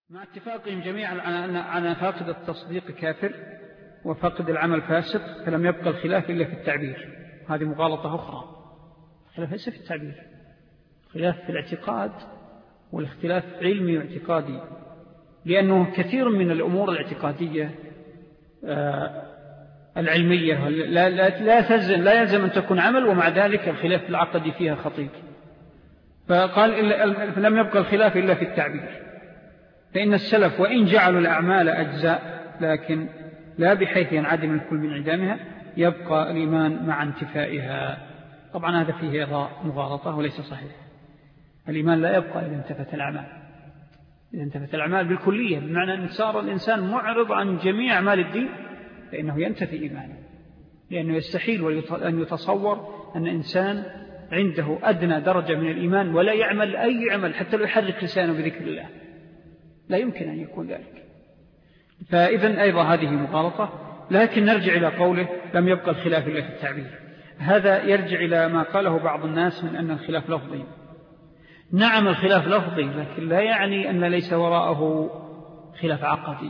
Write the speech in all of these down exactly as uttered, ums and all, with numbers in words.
مع اتفاقهم جميعا على أن فاقد التصديق كافر وفاقد العمل فاسق، فلم يبقى الخلاف إلا في التعبير. هذه مغالطة أخرى، الخلاف ليس في التعبير، الخلاف في الاعتقاد، والاختلاف علمي واعتقادي، لأنه كثير من الأمور الاعتقادية العلمية لا, لا, لا, تلزم لا يلزم أن تكون عمل، ومع ذلك الخلاف العقدي فيها خطير. فقال لم يبقى الخلاف إلا في التعبير، فإن السلف وإن جعلوا الأعمال أجزاء لكن لا بحيث ينعدم الكل من عدامها، يبقى الإيمان مع انتفائها. طبعا هذا فيه مغالطة وليس صحيح. الإيمان لا يبقى إذا انتفت الأعمال، إذا انتفت الأعمال بالكلية، بمعنى أن صار الإنسان معرض عن جميع أعمال الدين، فإنه ينتفي إيمانه، لأنه يستحيل أن يتصور أن إنسان عنده أدنى درجة من الإيمان ولا يعمل أي عمل حتى لو يحرك لسانه بذكر الله، لا يمكن أن يكون ذلك. فإذن أيضا هذه مغالطة. لكن نرجع إلى قوله لم يبقى الخلاف إلا في التعبير، هذا يرجع إلى ما قاله بعض الناس من أن الخلاف لفظي. نعم الخلاف لفظي، لكن لا يعني أن ليس وراءه خلاف عقدي.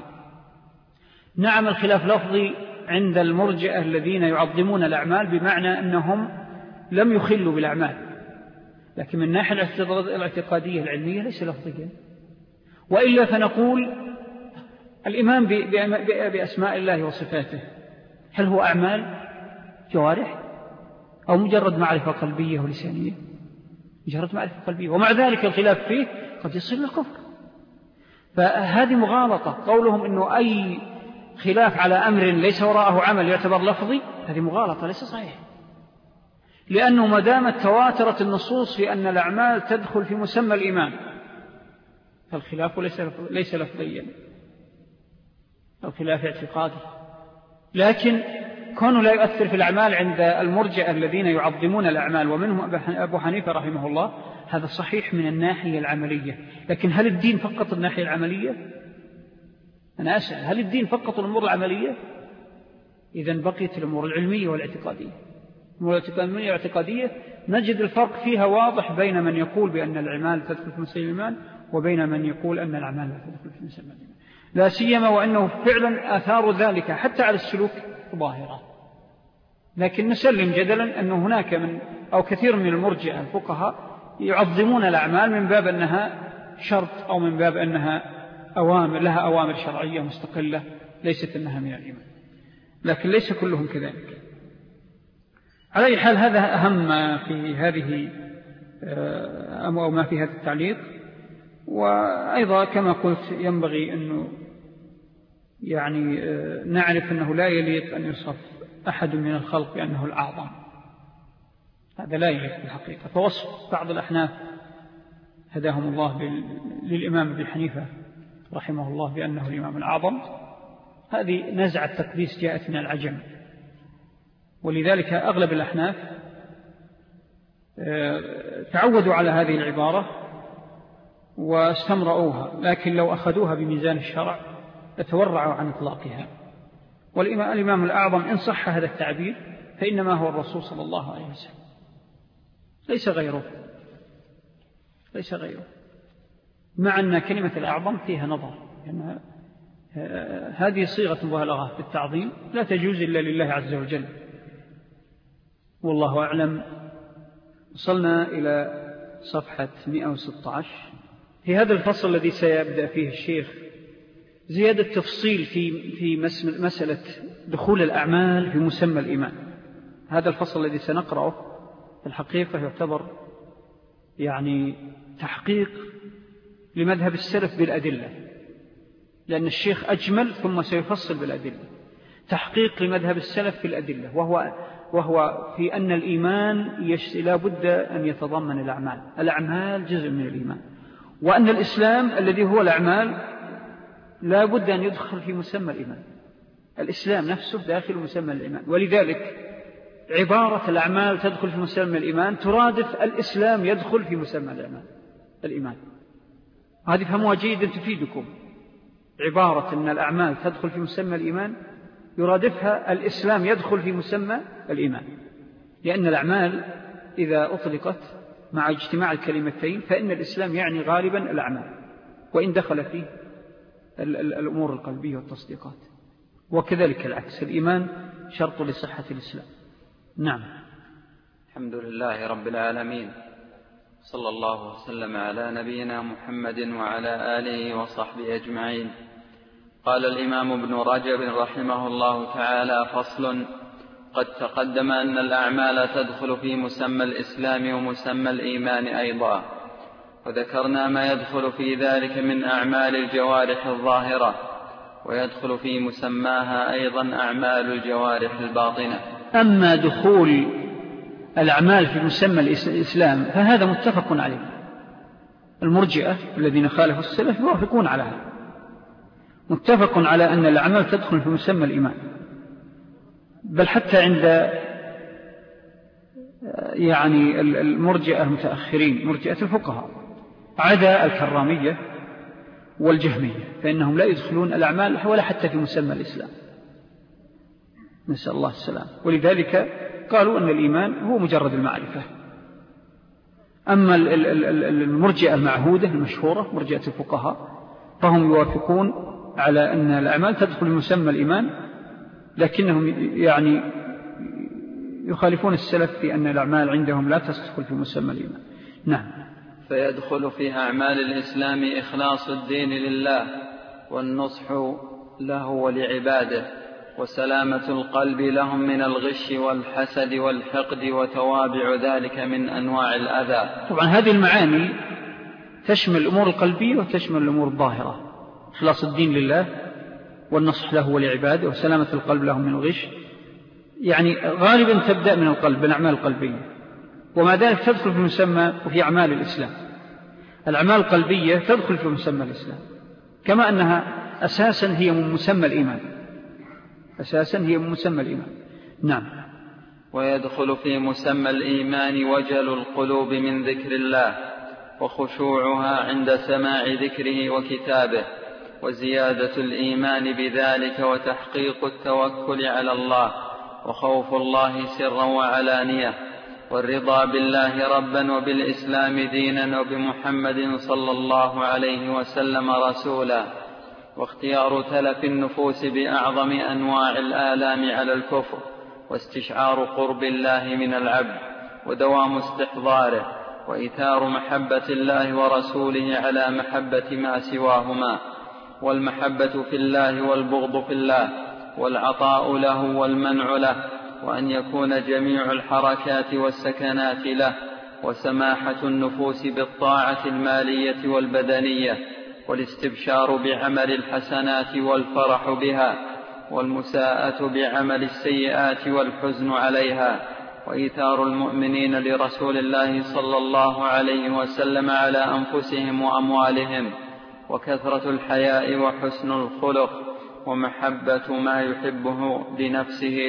نعم الخلاف لفظي عند المرجئة الذين يعظمون الأعمال، بمعنى أنهم لم يخلوا بالأعمال، لكن من ناحية الاعتقادية العلمية ليس لفظيا. وإلا فنقول الإيمان بأسماء الله وصفاته هل هو أعمال جوارح أو مجرد معرفة قلبية ولسانية؟ مجرد معرفة قلبية، ومع ذلك الخلاف فيه قد يصل للكفر. فهذه مغالطة. قولهم أنه أي خلاف على أمر ليس وراءه عمل يعتبر لفظي، هذه مغالطة ليس صحيح، لأنه ما دامت تواترت النصوص في أن الأعمال تدخل في مسمى الإيمان، فالخلاف ليس لفظيا، الخلاف اعتقادي. لكن كونه لا يؤثر في الأعمال عند المرجئة الذين يعظمون الأعمال، ومنهم أبو حنيفة رحمه الله، هذا صحيح من الناحية العملية. لكن هل الدين فقط الناحية العملية؟ أنا أسأل، هل الدين فقط الأمور العملية؟ إذن بقيت الأمور العلمية والاعتقادية. الأمور العلمية والاعتقادية نجد الفرق فيها واضح بين من يقول بأن الأعمال تدخل في مسمى الإيمان وبين من يقول أن الأعمال لا تدخل في مسمى الإيمان، لا سيما وأنه فعلا آثار ذلك حتى على السلوك ظاهرة. لكن نسلم جدلا أن هناك من أو كثير من المرجئة الفقهاء يعظمون الأعمال من باب أنها شرط، أو من باب أنها أوامر لها أوامر شرعية مستقلة ليست أنها من الإيمان، لكن ليس كلهم كذلك. على أي حال هذا أهم ما في هذه أو ما في هذا التعليق. وأيضا كما قلت ينبغي أنه يعني نعرف أنه لا يليق أن يصف أحد من الخلق بأنه الأعظم، هذا لا يليق بالحقيقة. فوصف بعض الأحناف هداهم الله للإمام ابن حنيفة رحمه الله بأنه الإمام الأعظم، هذه نزعة تقديس جاءت من العجم، ولذلك أغلب الأحناف تعودوا على هذه العبارة واستمرؤوها، لكن لو أخذوها بميزان الشرع يتورعوا عن إطلاقها. والإمام الأعظم إن صح هذا التعبير فإنما هو الرسول صلى الله عليه وسلم، ليس غيره، ليس غيره، مع أن كلمة الأعظم فيها نظر، يعني هذه صيغة مبالغة في التعظيم لا تجوز إلا لله عز وجل، والله أعلم. وصلنا إلى صفحة مئة وستة عشر في هذا الفصل الذي سيبدأ فيه الشيخ زيادة تفصيل في في مسألة دخول الأعمال في مسمى الإيمان. هذا الفصل الذي سنقرأه في الحقيقة يعتبر يعني تحقيق لمذهب السلف بالأدلة، لأن الشيخ أجمل ثم سيفصل بالأدلة. تحقيق لمذهب السلف في الأدلة، وهو وهو في أن الإيمان لا بد أن يتضمن الأعمال، الأعمال جزء من الإيمان، وأن الإسلام الذي هو الأعمال لا بد أن يدخل في مسمى الإيمان، الإسلام نفسه داخل مسمى الإيمان. ولذلك عبارة الأعمال تدخل في مسمى الإيمان ترادف الإسلام يدخل في مسمى الإيمان الإيمان هذه فهموها جيدا تفيدكم. عبارة أن الأعمال تدخل في مسمى الإيمان يرادفها الإسلام يدخل في مسمى الإيمان، لأن الأعمال إذا أطلقت مع اجتماع الكلمتين فإن الإسلام يعني غالبا الأعمال، وإن دخل فيه الأمور القلبية والتصديقات، وكذلك العكس، الإيمان شرط لصحة الإسلام. نعم. الحمد لله رب العالمين، صلى الله وسلم على نبينا محمد وعلى آله وصحبه أجمعين. قال الإمام ابن رجب رحمه الله تعالى: فصل: قد تقدم أن الأعمال تدخل في مسمى الإسلام ومسمى الإيمان أيضا، وذكرنا ما يدخل في ذلك من أعمال الجوارح الظاهرة، ويدخل في مسماها أيضا أعمال الجوارح الباطنة. أما دخول الأعمال في مسمى الإسلام فهذا متفق عليه، المرجئة الذين خالفوا السلف يوافقون على هذا، متفق على أن الأعمال تدخل في مسمى الإيمان، بل حتى عند يعني المرجئة المتأخرين، مرجئة الفقهاء، عدا الكرامية والجهمية، فإنهم لا يدخلون الأعمال ولا حتى في مسمى الإسلام، نسأل الله السلام. ولذلك قالوا أن الإيمان هو مجرد المعرفة. أما المرجئة المعهودة المشهورة، مرجئة الفقهاء، فهم يوافقون على أن الأعمال تدخل في مسمى الإيمان، لكنهم يعني يخالفون السلف في أن الأعمال عندهم لا تدخل في مسمى الإيمان. نعم. فيدخل في أعمال الإسلام إخلاص الدين لله، والنصح له ولعباده، وسلامة القلب لهم من الغش والحسد والحقد وتوابع ذلك من أنواع الأذى. طبعا هذه المعاني تشمل الأمور القلبية وتشمل الأمور الظاهرة، إخلاص الدين لله والنصح له ولعباده وسلامة القلب لهم من الغش، يعني غالبا تبدأ من القلب، بالأعمال القلبية، وما ذلك تدخل في مسمى وفي أعمال الإسلام. الأعمال القلبية تدخل في مسمى الإسلام، كما أنها أساسا هي من مسمى الإيمان، أساسا هي من مسمى الإيمان. نعم. ويدخل في مسمى الإيمان وجل القلوب من ذكر الله، وخشوعها عند سماع ذكره وكتابه، وزيادة الإيمان بذلك، وتحقيق التوكل على الله، وخوف الله سرا وعلانية، والرضا بالله ربا وبالإسلام دينا وبمحمد صلى الله عليه وسلم رسولا، واختيار تلف النفوس بأعظم أنواع الآلام على الكفر، واستشعار قرب الله من العبد، ودوام استحضاره، وإثار محبة الله ورسوله على محبة ما سواهما، والمحبة في الله والبغض في الله، والعطاء له والمنع له، وأن يكون جميع الحركات والسكنات له، وسماحة النفوس بالطاعة المالية والبدنية، والاستبشار بعمل الحسنات والفرح بها، والمساءة بعمل السيئات والحزن عليها، وإيثار المؤمنين لرسول الله صلى الله عليه وسلم على أنفسهم وأموالهم، وكثرة الحياء وحسن الخلق، ومحبة ما يحبه لنفسه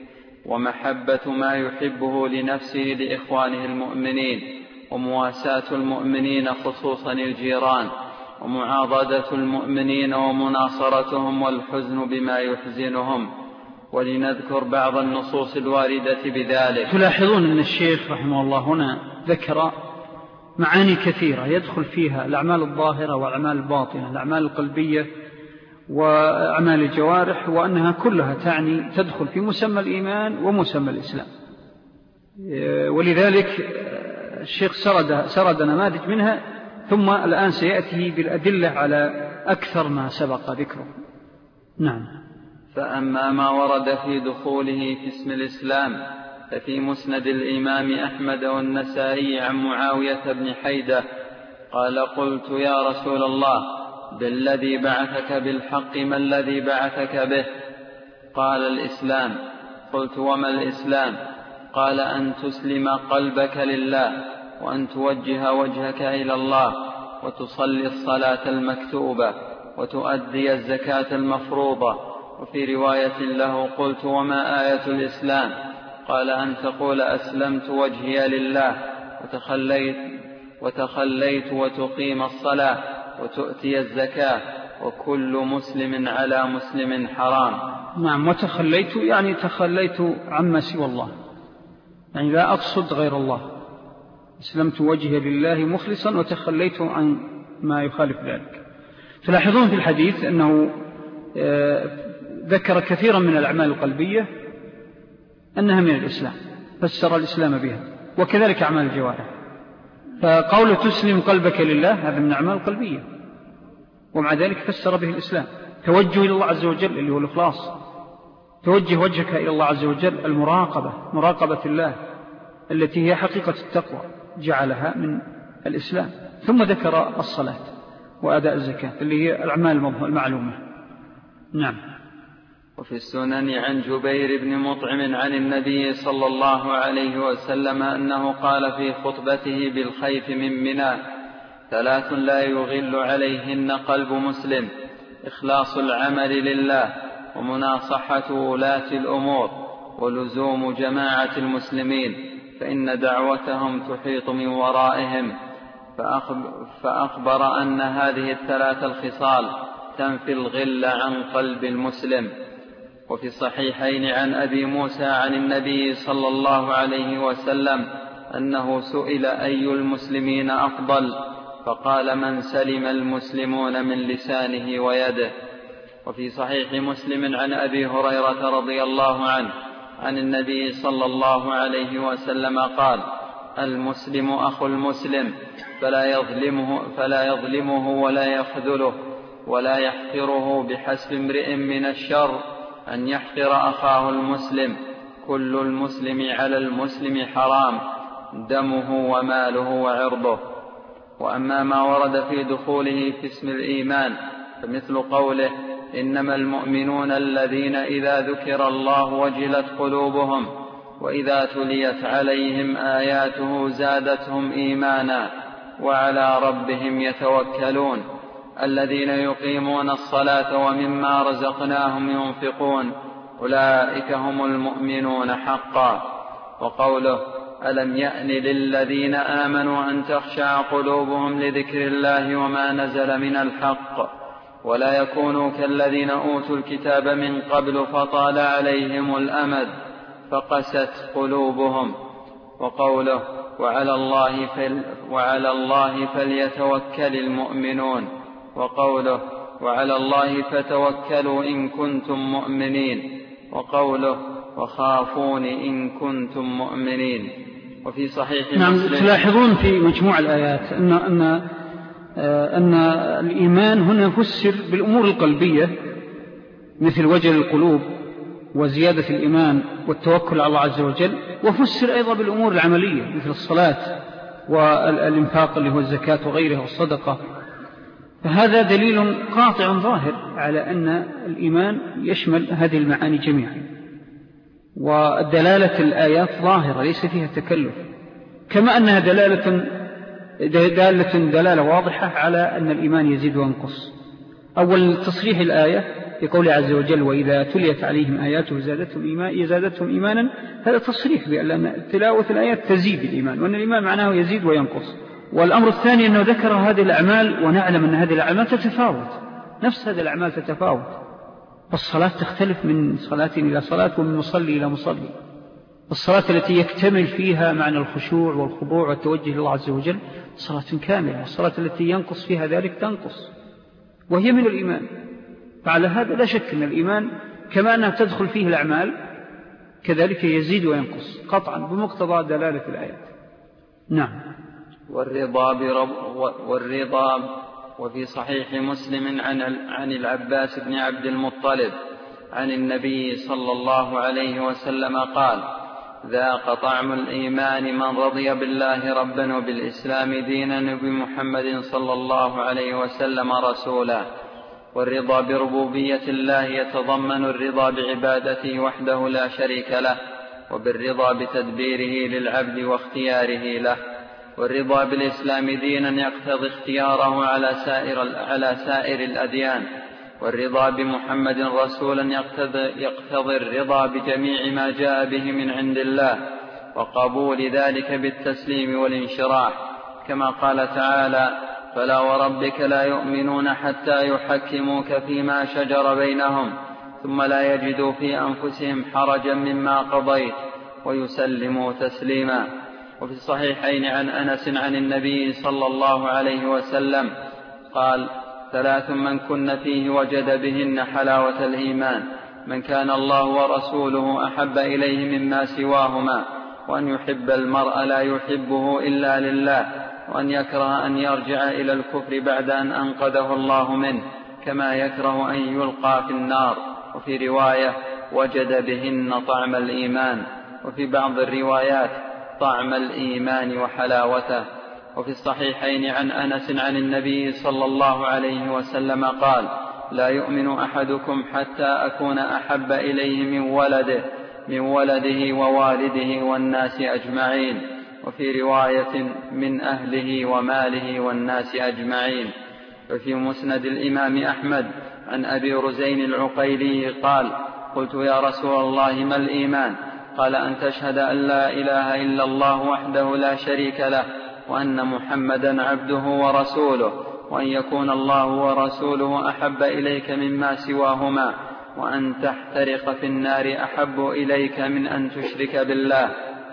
ومحبة ما يحبه لنفسه لإخوانه المؤمنين، ومواساة المؤمنين خصوصا الجيران، ومعاضدة المؤمنين ومناصرتهم، والحزن بما يحزنهم. ولنذكر بعض النصوص الواردة بذلك. تلاحظون أن الشيخ رحمه الله هنا ذكر معاني كثيرة يدخل فيها الأعمال الظاهرة والأعمال الباطنة، الأعمال القلبية وأعمال الجوارح، وأنها كلها تعني تدخل في مسمى الإيمان ومسمى الإسلام. ولذلك الشيخ سرد, سرد نماذج منها، ثم الآن سيأتي بالأدلة على أكثر ما سبق ذكره. نعم. فأما ما ورد في دخوله في اسم الإسلام ففي مسند الإمام أحمد والنسائي عن معاوية بن حيدة قال: قلت يا رسول الله، بالذي بعثك بالحق ما الذي بعثك به؟ قال: الإسلام. قلت: وما الإسلام؟ قال: أن تسلم قلبك لله، وأن توجه وجهك إلى الله، وتصلي الصلاة المكتوبة، وتؤدي الزكاة المفروضة. وفي رواية له: قلت: وما آية الإسلام؟ قال: أن تقول أسلمت وجهي لله، وتخليت, وتخليت وتقيم الصلاة، وتؤتي الزكاة، وكل مسلم على مسلم حرام. نعم. وتخليت يعني تخليت عما سوى الله، يعني لا أقصد غير الله، أسلمت وجهي لله مخلصا، وتخليت عن ما يخالف ذلك. تلاحظون في الحديث أنه ذكر كثيرا من الأعمال القلبية أنها من الإسلام، فسر الإسلام بها، وكذلك أعمال الجوارح. فقول تسلم قلبك لله هذا من أعمال القلبية، ومع ذلك فسر به الإسلام. توجه إلى الله عز وجل اللي هو الإخلاص، توجه وجهك إلى الله عز وجل، المراقبة، مراقبة الله التي هي حقيقة التقوى، جعلها من الإسلام. ثم ذكر الصلاة وأداء الزكاة اللي هي الأعمال المعلومة. نعم. وفي السنن عن جبير بن مطعم عن النبي صلى الله عليه وسلم أنه قال في خطبته بالخيف من منى: ثلاث لا يغل عليهن قلب مسلم: إخلاص العمل لله، ومناصحة ولاة الأمور، ولزوم جماعة المسلمين، فإن دعوتهم تحيط من ورائهم. فأخبر أن هذه الثلاث الخصال تنفي الغل عن قلب المسلم. وفي الصحيحين عن أبي موسى عن النبي صلى الله عليه وسلم أنه سئل: أي المسلمين أفضل؟ فقال: من سلم المسلمون من لسانه ويده. وفي صحيح مسلم عن أبي هريرة رضي الله عنه عن النبي صلى الله عليه وسلم قال: المسلم أخو المسلم، فلا يظلمه, فلا يظلمه ولا يخذله ولا يحقره، بحسب امرئ من الشر أن يحقر أخاه المسلم. كل المسلم على المسلم حرام، دمه وماله وعرضه. وأما ما ورد في دخوله في اسم الإيمان فمثل قوله: إنما المؤمنون الذين إذا ذكر الله وجلت قلوبهم وإذا تليت عليهم آياته زادتهم إيمانا وعلى ربهم يتوكلون، الذين يقيمون الصلاة ومما رزقناهم ينفقون، أولئك هم المؤمنون حقا. وقوله: ألم يأن للذين آمنوا أن تخشع قلوبهم لذكر الله وما نزل من الحق، ولا يكونوا كالذين أوتوا الكتاب من قبل فطال عليهم الأمد فقست قلوبهم. وقوله: وعلى الله, فل وعلى الله فليتوكل المؤمنون. وقوله: وعلى الله فتوكلوا إن كنتم مؤمنين. وقوله: وخافون إن كنتم مؤمنين. وفي صحيح نعم مسلم. تلاحظون في مجموع الآيات أن, أن, أن الإيمان هنا فسر بالأمور القلبية مثل وجل القلوب وزيادة الإيمان والتوكل على الله عز وجل، وفسر أيضا بالأمور العملية مثل الصلاة والإنفاق اللي هو الزكاة وغيرها والصدقة. فهذا دليل قاطع ظاهر على أن الإيمان يشمل هذه المعاني جميعا، والدلالة الآيات ظاهرة ليس فيها تكلف، كما أنها دلالة دالة دلالة واضحة على أن الإيمان يزيد وينقص. أول تصريح الآية يقول عز وجل: وإذا تليت عليهم آياته زادتهم, إيمان يزادتهم إيمانا، هذا تصريح بأن تلاوة الآيات تزيد الإيمان، وأن الإيمان معناه يزيد وينقص. والأمر الثاني أنه ذكر هذه الأعمال، ونعلم أن هذه الأعمال تتفاوت، نفس هذه الأعمال تتفاوت. فالصلاة تختلف من صلاة إلى صلاة ومن مصلي إلى مصلي. الصلاة التي يكتمل فيها معنى الخشوع والخضوع والتوجه لله عز وجل صلاة كاملة، والصلاة التي ينقص فيها ذلك تنقص، وهي من الإيمان. فعلى هذا لا شك أن الإيمان كما أنها تدخل فيه الأعمال كذلك يزيد وينقص قطعا بمقتضى دلالة الآيات. نعم. والرضا برب والرضا وفي صحيح مسلم عن عن العباس بن عبد المطلب عن النبي صلى الله عليه وسلم قال: ذاق طعم الإيمان من رضي بالله ربا وبالإسلام دينا وبمحمد صلى الله عليه وسلم رسولا. والرضا بربوبية الله يتضمن الرضا بعبادته وحده لا شريك له، وبالرضا بتدبيره للعبد واختياره له. والرضا بالإسلام دينا يقتضي اختياره على سائر, على سائر الأديان. والرضا بمحمد رسولا يقتضي, يقتضي الرضا بجميع ما جاء به من عند الله، وقبول ذلك بالتسليم والانشراح، كما قال تعالى: فلا وربك لا يؤمنون حتى يحكموك فيما شجر بينهم ثم لا يجدوا في أنفسهم حرجا مما قضيت ويسلموا تسليما. وفي الصحيحين عن أنس عن النبي صلى الله عليه وسلم قال: ثلاث من كن فيه وجد بهن حلاوة الإيمان: من كان الله ورسوله أحب إليه مما سواهما، وأن يحب المرء لا يحبه إلا لله، وأن يكره أن يرجع إلى الكفر بعد أن أنقذه الله منه، كما يكره أن يلقى في النار. وفي رواية: وجد بهن طعم الإيمان. وفي بعض الروايات: طعم الإيمان وحلاوته. وفي الصحيحين عن أنس عن النبي صلى الله عليه وسلم قال: لا يؤمن أحدكم حتى أكون أحب إليه من ولده من ولده ووالده والناس أجمعين. وفي رواية: من أهله وماله والناس أجمعين. وفي مسند الإمام أحمد عن أبي رزين العقيلي قال: قلت يا رسول الله ما الإيمان؟ قال: أن تشهد أن لا إله إلا الله وحده لا شريك له، وأن محمدا عبده ورسوله، وأن يكون الله ورسوله أحب إليك مما سواهما، وأن تحترق في النار أحب إليك من أن تشرك بالله،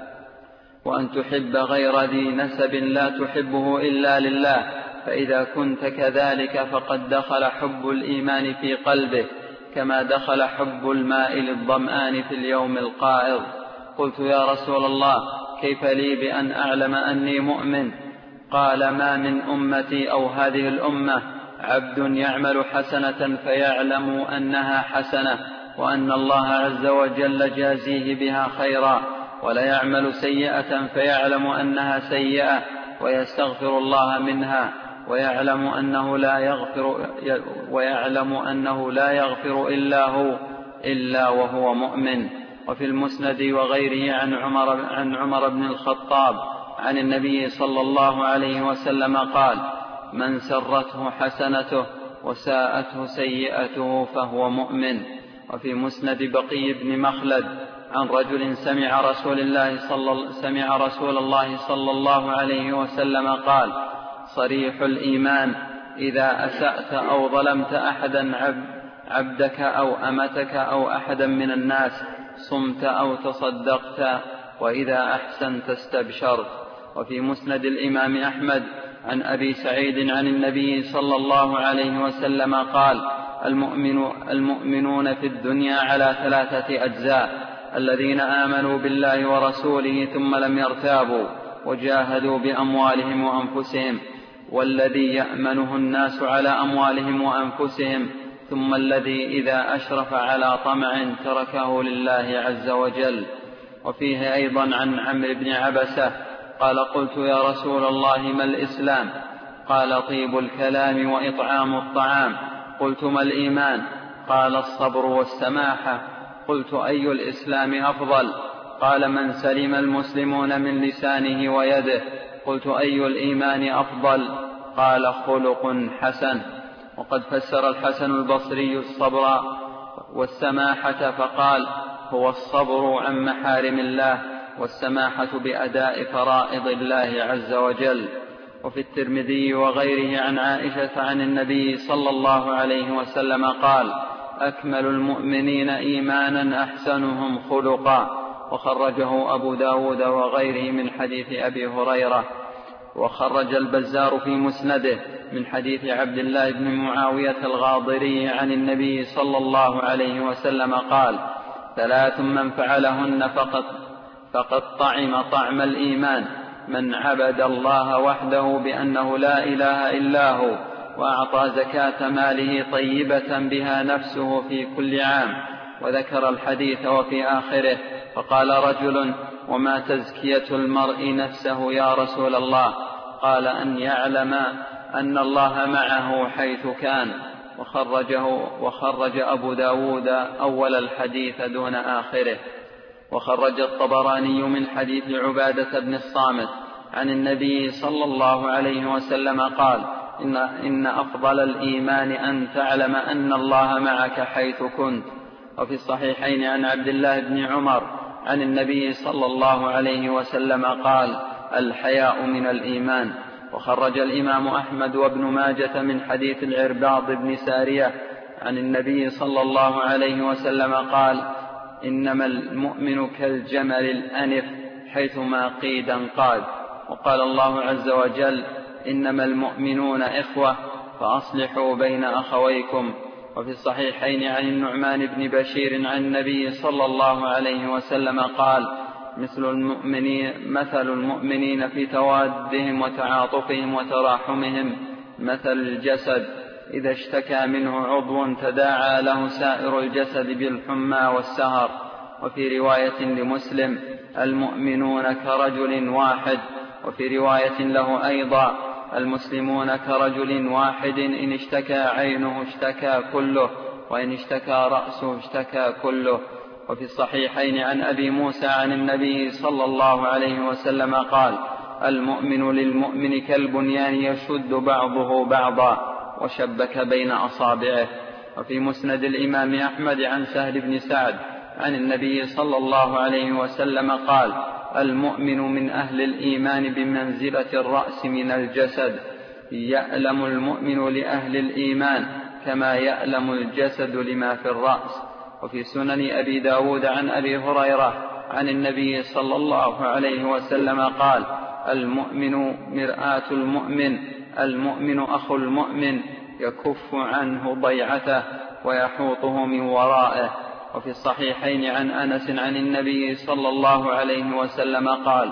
وأن تحب غير ذي نسب لا تحبه إلا لله، فإذا كنت كذلك فقد دخل حب الإيمان في قلبك، كما دخل حب الماء للظمآن في اليوم القائض. قلت يا رسول الله كيف لي بأن أعلم أني مؤمن؟ قال: ما من أمتي أو هذه الأمة عبد يعمل حسنة فيعلم أنها حسنة وأن الله عز وجل جازيه بها خيرا، ولا يعمل سيئة فيعلم أنها سيئة ويستغفر الله منها، ويعلم أنه لا يغفر ويعلم أنه لا يغفر إلا هو إلا وهو مؤمن. وفي المسند وغيره عن عمر عن عمر بن الخطاب عن النبي صلى الله عليه وسلم قال: من سرته حسنته وساءته سيئته فهو مؤمن. وفي مسند بقي بن مخلد عن رجل سمع رسول الله صلى سمع رسول الله صلى الله عليه وسلم قال: صريح الإيمان إذا أسأت أو ظلمت أحدا عبدك أو أمتك أو أحدا من الناس صمت أو تصدقت، وإذا أحسنت استبشرت. وفي مسند الإمام أحمد عن أبي سعيد عن النبي صلى الله عليه وسلم قال: المؤمن المؤمنون في الدنيا على ثلاثة أجزاء: الذين آمنوا بالله ورسوله ثم لم يرتابوا وجاهدوا بأموالهم وأنفسهم، والذي يأمنه الناس على أموالهم وأنفسهم، ثم الذي إذا أشرف على طمع تركه لله عز وجل. وفيه أيضا عن عمرو بن عبسة قال: قلت يا رسول الله ما الإسلام؟ قال: طيب الكلام وإطعام الطعام. قلت: ما الإيمان؟ قال: الصبر والسماحة. قلت: أي الإسلام أفضل؟ قال: من سلم المسلمون من لسانه ويده. قلت: أي الإيمان أفضل؟ قال: خلق حسن. وقد فسر الحسن البصري الصبر والسماحة فقال: هو الصبر عن محارم الله، والسماحة بأداء فرائض الله عز وجل. وفي الترمذي وغيره عن عائشة عن النبي صلى الله عليه وسلم قال: أكمل المؤمنين إيمانا أحسنهم خلقا. وخرجه أبو داود وغيره من حديث أبي هريرة. وخرج البزار في مسنده من حديث عبد الله بن معاوية الغاضري عن النبي صلى الله عليه وسلم قال: ثلاث من فعلهن فقد, فقد طعم طعم الإيمان: من عبد الله وحده بأنه لا إله إلا هو، وأعطى زكاة ماله طيبة بها نفسه في كل عام. وذكر الحديث وفي آخره فقال رجل: وما تزكية المرء نفسه يا رسول الله؟ قال: أن يعلم أن الله معه حيث كان. وخرجه وخرج أبو داود أول الحديث دون آخره. وخرج الطبراني من حديث عبادة بن الصامت عن النبي صلى الله عليه وسلم قال: إن, إن أفضل الإيمان أن تعلم أن الله معك حيث كنت. وفي الصحيحين عن عبد الله بن عمر عن النبي صلى الله عليه وسلم قال: الحياء من الإيمان. وخرج الإمام أحمد وابن ماجة من حديث العرباض بن سارية عن النبي صلى الله عليه وسلم قال: إنما المؤمن كالجمل الأنف حيثما قيد انقاد. وقال الله عز وجل: إنما المؤمنون إخوة، فأصلحوا بين أخويكم. وفي الصحيحين عن النعمان بن بشير عن النبي صلى الله عليه وسلم قال: مثل المؤمنين, مثل المؤمنين في توادهم وتعاطفهم وتراحمهم مثل الجسد إذا اشتكى منه عضو تداعى له سائر الجسد بالحمى والسهر. وفي رواية لمسلم: المؤمنون كرجل واحد. وفي رواية له أيضا: المسلمون كرجل واحد، إن اشتكى عينه اشتكى كله، وإن اشتكى رأسه اشتكى كله. وفي الصحيحين عن أبي موسى عن النبي صلى الله عليه وسلم قال: المؤمن للمؤمن كالبنيان يشد بعضه بعضا، وشبك بين أصابعه. وفي مسند الإمام أحمد عن سهل بن سعد عن النبي صلى الله عليه وسلم قال: المؤمن من أهل الإيمان بمنزلة الرأس من الجسد، يألم المؤمن لأهل الإيمان كما يألم الجسد لما في الرأس. وفي سنن أبي داود عن أبي هريرة عن النبي صلى الله عليه وسلم قال: المؤمن مرآة المؤمن، المؤمن أخو المؤمن، يكف عنه ضيعته ويحوطه من ورائه. وفي الصحيحين عن أنس عن النبي صلى الله عليه وسلم قال: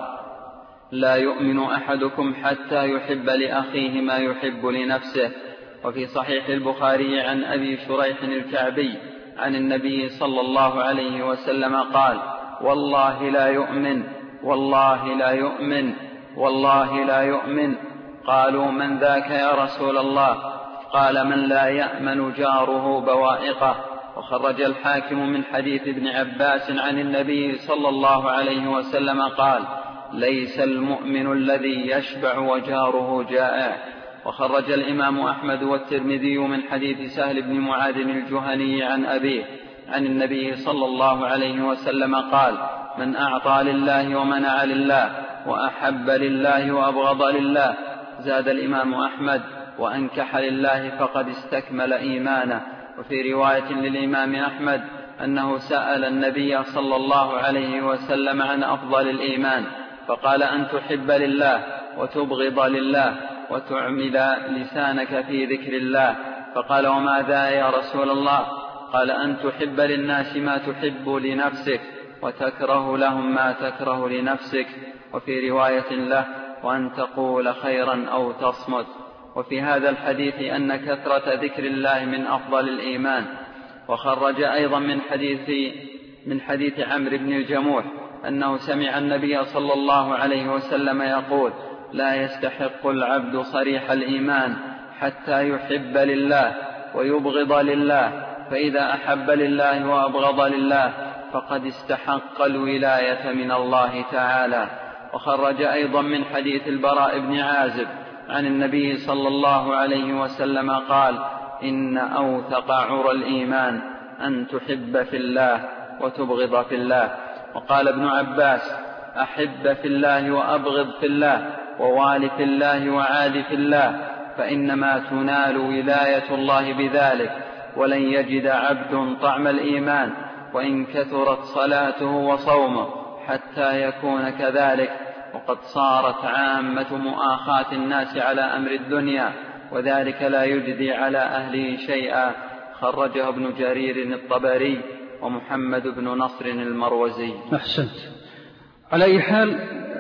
لا يؤمن أحدكم حتى يحب لأخيه ما يحب لنفسه. وفي صحيح البخاري عن أبي شريح الكعبي عن النبي صلى الله عليه وسلم قال: والله لا يؤمن، والله لا يؤمن، والله لا يؤمن. قالوا: من ذاك يا رسول الله؟ قال: من لا يأمن جاره بوائقه. وخرج الحاكم من حديث ابن عباس عن النبي صلى الله عليه وسلم قال: ليس المؤمن الذي يشبع وجاره جائع. وخرج الإمام أحمد والترمذي من حديث سهل بن معاذ الجهني عن أبيه عن النبي صلى الله عليه وسلم قال: من أعطى لله ومنع لله وأحب لله وأبغض لله. زاد الإمام أحمد: وأنكح لله فقد استكمل إيمانه. وفي رواية للإمام أحمد أنه سأل النبي صلى الله عليه وسلم عن أفضل الإيمان، فقال: أن تحب لله وتبغض لله وتعمل لسانك في ذكر الله. فقال: وما ذا يا رسول الله؟ قال: أن تحب للناس ما تحب لنفسك وتكره لهم ما تكره لنفسك. وفي رواية له: وأن تقول خيرا أو تصمت. وفي هذا الحديث أن كثرة ذكر الله من أفضل الإيمان. وخرج أيضا من حديث من حديث عمرو بن الجموح أنه سمع النبي صلى الله عليه وسلم يقول: لا يستحق العبد صريح الإيمان حتى يحب لله ويبغض لله، فإذا أحب لله وأبغض لله فقد استحق الولاية من الله تعالى. وخرج أيضا من حديث البراء بن عازب عن النبي صلى الله عليه وسلم قال: إن أوثق عرى الإيمان أن تحب في الله وتبغض في الله. وقال ابن عباس: أحب في الله وأبغض في الله، ووال في الله وعاد في الله، فإنما تنال ولاية الله بذلك، ولن يجد عبد طعم الإيمان وإن كثرت صلاته وصومه حتى يكون كذلك. وقد صارت عامة مؤاخاة الناس على أمر الدنيا، وذلك لا يجدي على أهله شيئا. خرجه ابن جرير الطبري ومحمد بن نصر المروزي. أحسنت. على أي حال،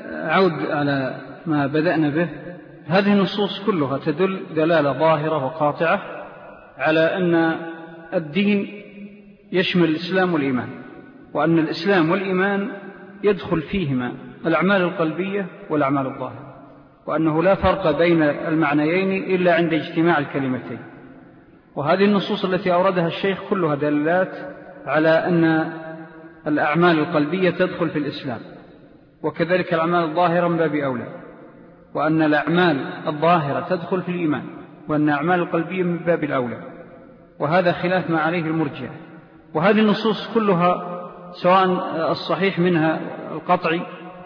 عود على ما بدأنا به. هذه النصوص كلها تدل دلالة ظاهرة وقاطعة على أن الدين يشمل الإسلام والإيمان، وأن الإسلام والإيمان يدخل فيهما الأعمال القلبية والأعمال الظاهرة، وأنه لا فرق بين المعنيين إلا عند اجتماع الكلمتين. وهذه النصوص التي أوردها الشيخ كلها دلالات على أن الأعمال القلبية تدخل في الإسلام، وكذلك الأعمال الظاهرة من باب أولى، وأن الأعمال الظاهرة تدخل في الإيمان، وأن الأعمال القلبية من باب الأولى، وهذا خلاف ما عليه المرجع. وهذه النصوص كلها سواء الصحيح منها القطعي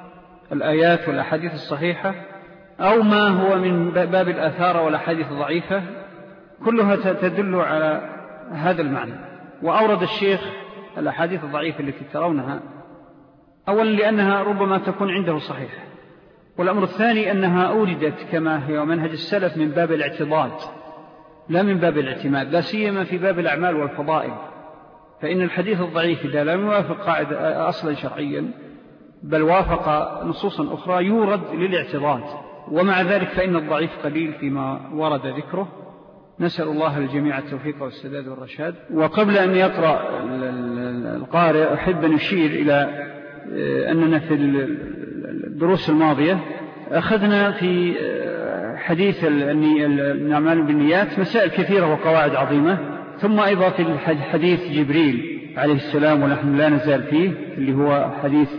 الآيات والأحاديث الصحيحة، أو ما هو من باب الآثار والأحاديث الضعيفة، كلها تدل على هذا المعنى. وأورد الشيخ الأحاديث الضعيفة التي ترونها، أولا لأنها ربما تكون عنده صحيحة، والأمر الثاني أنها أوردت كما هي منهج السلف من باب الاعتضاد، لا من باب الاعتماد، لا سيما في باب الأعمال والفضائل، فإن الحديث الضعيف إذا لم يوافق قاعدة أصلا شرعيا بل وافق نصوصا أخرى يورد للاعتراض، ومع ذلك فإن الضعيف قليل فيما ورد ذكره. نسأل الله الجميع التوفيق والسداد والرشاد. وقبل أن يقرأ القارئ أحب أن أشير إلى أننا في الدروس الماضية أخذنا في حديث الأعمال بالنيات مسائل كثيرة وقواعد عظيمة، ثم أيضا في حديث جبريل عليه السلام ونحن لا نزال فيه اللي هو حديث